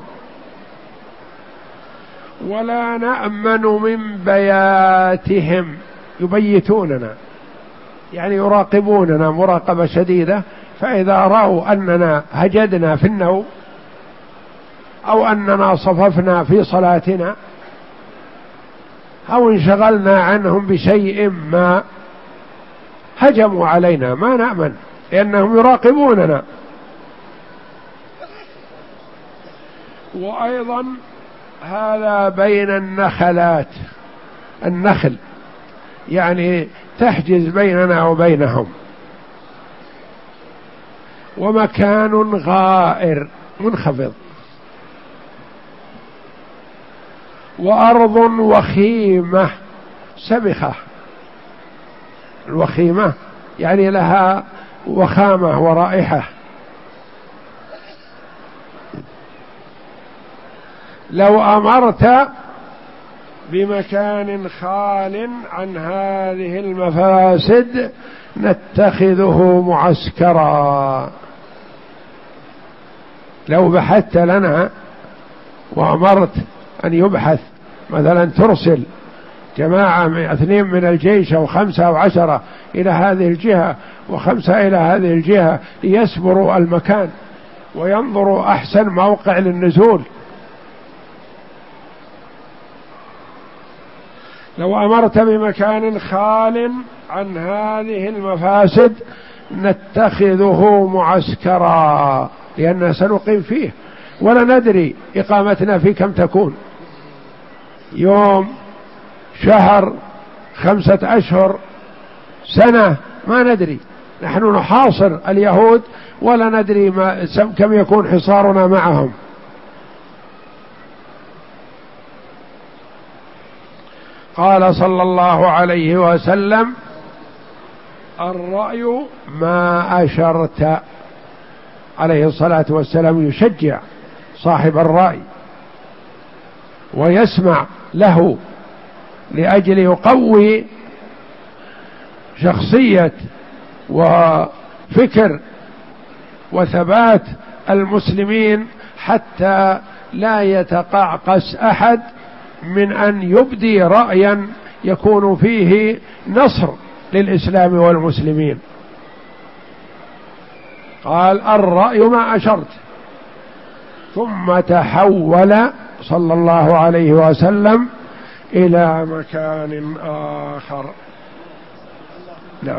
ولا نأمن من بياتهم، يبيتوننا يعني يراقبوننا مراقبة شديدة، فإذا رأوا أننا هجدنا في النوم أو أننا صففنا في صلاتنا أو انشغلنا عنهم بشيء ما هجموا علينا، ما نأمن لأنهم يراقبوننا. وأيضا هذا بين النخلات، النخل يعني تحجز بيننا وبينهم. ومكان غائر منخفض. وأرض وخيمة سبخة. الوخيمة يعني لها وخامة ورائحة. لو أمرت بمكان خال عن هذه المفاسد نتخذه معسكرا. لو بحثت لنا وأمرت أن يبحث، مثلا ترسل جماعة من اثنين من الجيش أو خمسة أو عشرة إلى هذه الجهة وخمسة إلى هذه الجهة ليسبروا المكان وينظروا أحسن موقع للنزول، لو أمرت بمكان خال عن هذه المفاسد نتخذه معسكرا، لأننا سنقيم فيه ولا ندري إقامتنا فيه كم تكون، يوم، شهر، خمسة أشهر، سنة، ما ندري. نحن نحاصر اليهود ولا ندري ما كم يكون حصارنا معهم. قال صلى الله عليه وسلم: الرأي ما أشرت. عليه الصلاة والسلام يشجع صاحب الرأي ويسمع له لأجل يقوي شخصية وفكر وثبات المسلمين، حتى لا يتقعقس أحد من أن يبدي رأيا يكون فيه نصر للإسلام والمسلمين. قال: الرأي ما أشرت. ثم تحول صلى الله عليه وسلم إلى مكان آخر. نعم.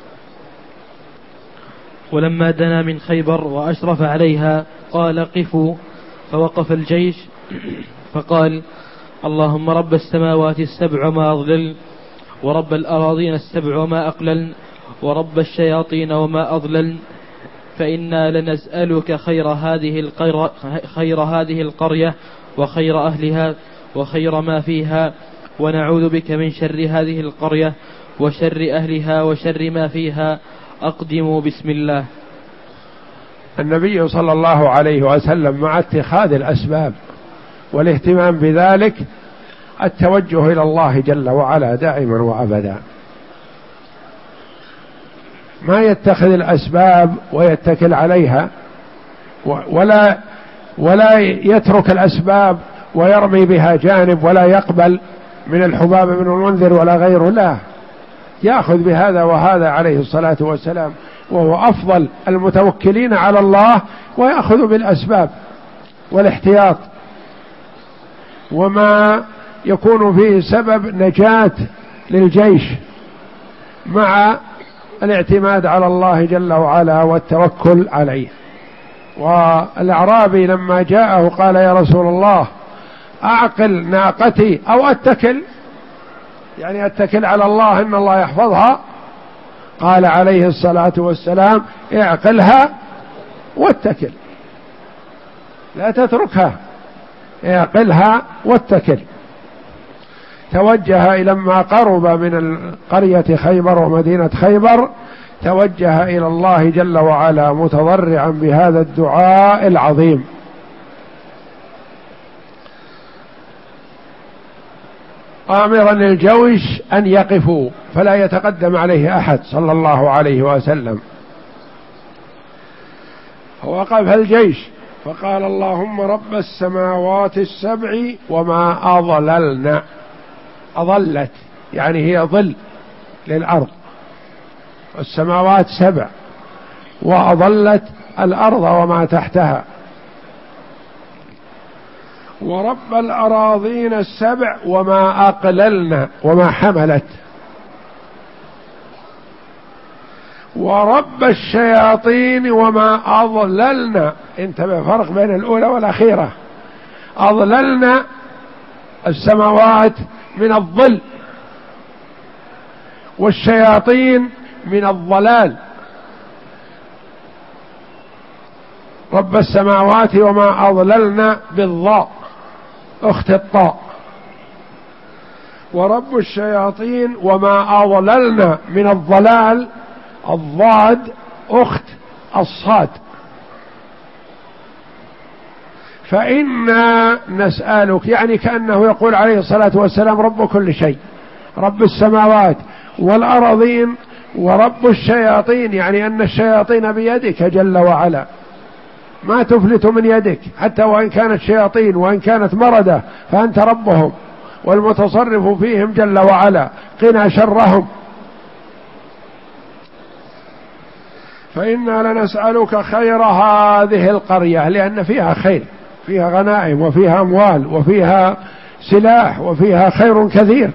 ولما دنا من خيبر وأشرف عليها قال: قفوا. فوقف الجيش فقال: اللهم رب السماوات السبع وما أضلل، ورب الأراضين السبع وما أقلل، ورب الشياطين وما أضلل، فإنا لنسألك خير هذه القرية, خير هذه القرية وخير أهلها وخير ما فيها، ونعوذ بك من شر هذه القرية وشر أهلها وشر ما فيها. أقدموا بسم الله. النبي صلى الله عليه وسلم مع اتخاذ الأسباب والاهتمام بذلك التوجه إلى الله جل وعلا دائما وأبدا، ما يتخذ الأسباب ويتكل عليها، ولا ولا يترك الأسباب ويرمي بها جانب، ولا يقبل من الحباب بن المنذر ولا غيره، لا، يأخذ بهذا وهذا عليه الصلاة والسلام، وهو أفضل المتوكلين على الله، ويأخذ بالأسباب والاحتياط وما يكون فيه سبب نجاة للجيش، مع الاعتماد على الله جل وعلا والتوكل عليه. والأعرابي لما جاءه قال: يا رسول الله أعقل ناقتي أو أتكل، يعني أتكل على الله إن الله يحفظها. قال عليه الصلاة والسلام: اعقلها واتكل، لا تتركها، اعقلها واتكل. توجه لما قرب من قرية خيبر ومدينة خيبر، توجه إلى الله جل وعلا متضرعا بهذا الدعاء العظيم. آمرا الجوش أن يقفوا فلا يتقدم عليه أحد صلى الله عليه وسلم. ووقف الجيش فقال: اللهم رب السماوات السبع وما أضللن. أضلت يعني هي ظل للأرض، السماوات سبع، وأضلت الأرض وما تحتها، ورب الأراضين السبع وما أقللن وما حملت، ورب الشياطين وما أضللن. انتبه، فرق بين الأولى والأخيرة. أضللن السماوات من الظل، والشياطين من الضلال. رب السماوات وما أضللن بالضاء أخت الطاء، ورب الشياطين وما أضللن من الضلال الضاد أخت الصاد. فإنا نسألك، يعني كأنه يقول عليه الصلاة والسلام: رب كل شيء، رب السماوات والأراضين ورب الشياطين، يعني أن الشياطين بيدك جل وعلا، ما تفلت من يدك، حتى وإن كانت شياطين وإن كانت مردة فأنت ربهم والمتصرف فيهم جل وعلا، قنا شرهم. فإنا لنسألك خير هذه القرية، لأن فيها خير، فيها غنائم وفيها أموال وفيها سلاح وفيها خير كثير،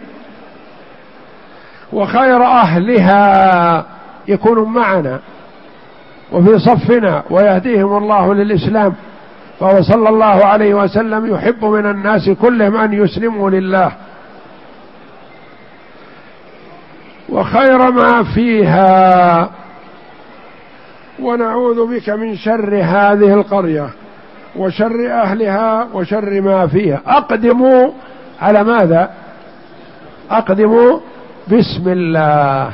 وخير أهلها يكونون معنا وفي صفنا ويهديهم الله للإسلام. فهو صلى الله عليه وسلم يحب من الناس كلهم أن يسلموا لله. وخير ما فيها، ونعوذ بك من شر هذه القرية وشر أهلها وشر ما فيها. أقدموا على ماذا؟ أقدموا بسم الله،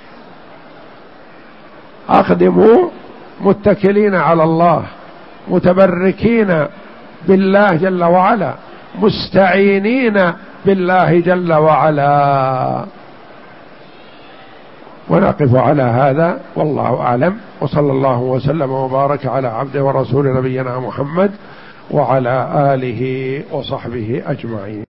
أقدموا متكلين على الله، متبركين بالله جل وعلا، مستعينين بالله جل وعلا. ونقف على هذا والله أعلم، وصلى الله وسلم وبارك على عبده ورسول نبينا محمد وعلى آله وصحبه أجمعين.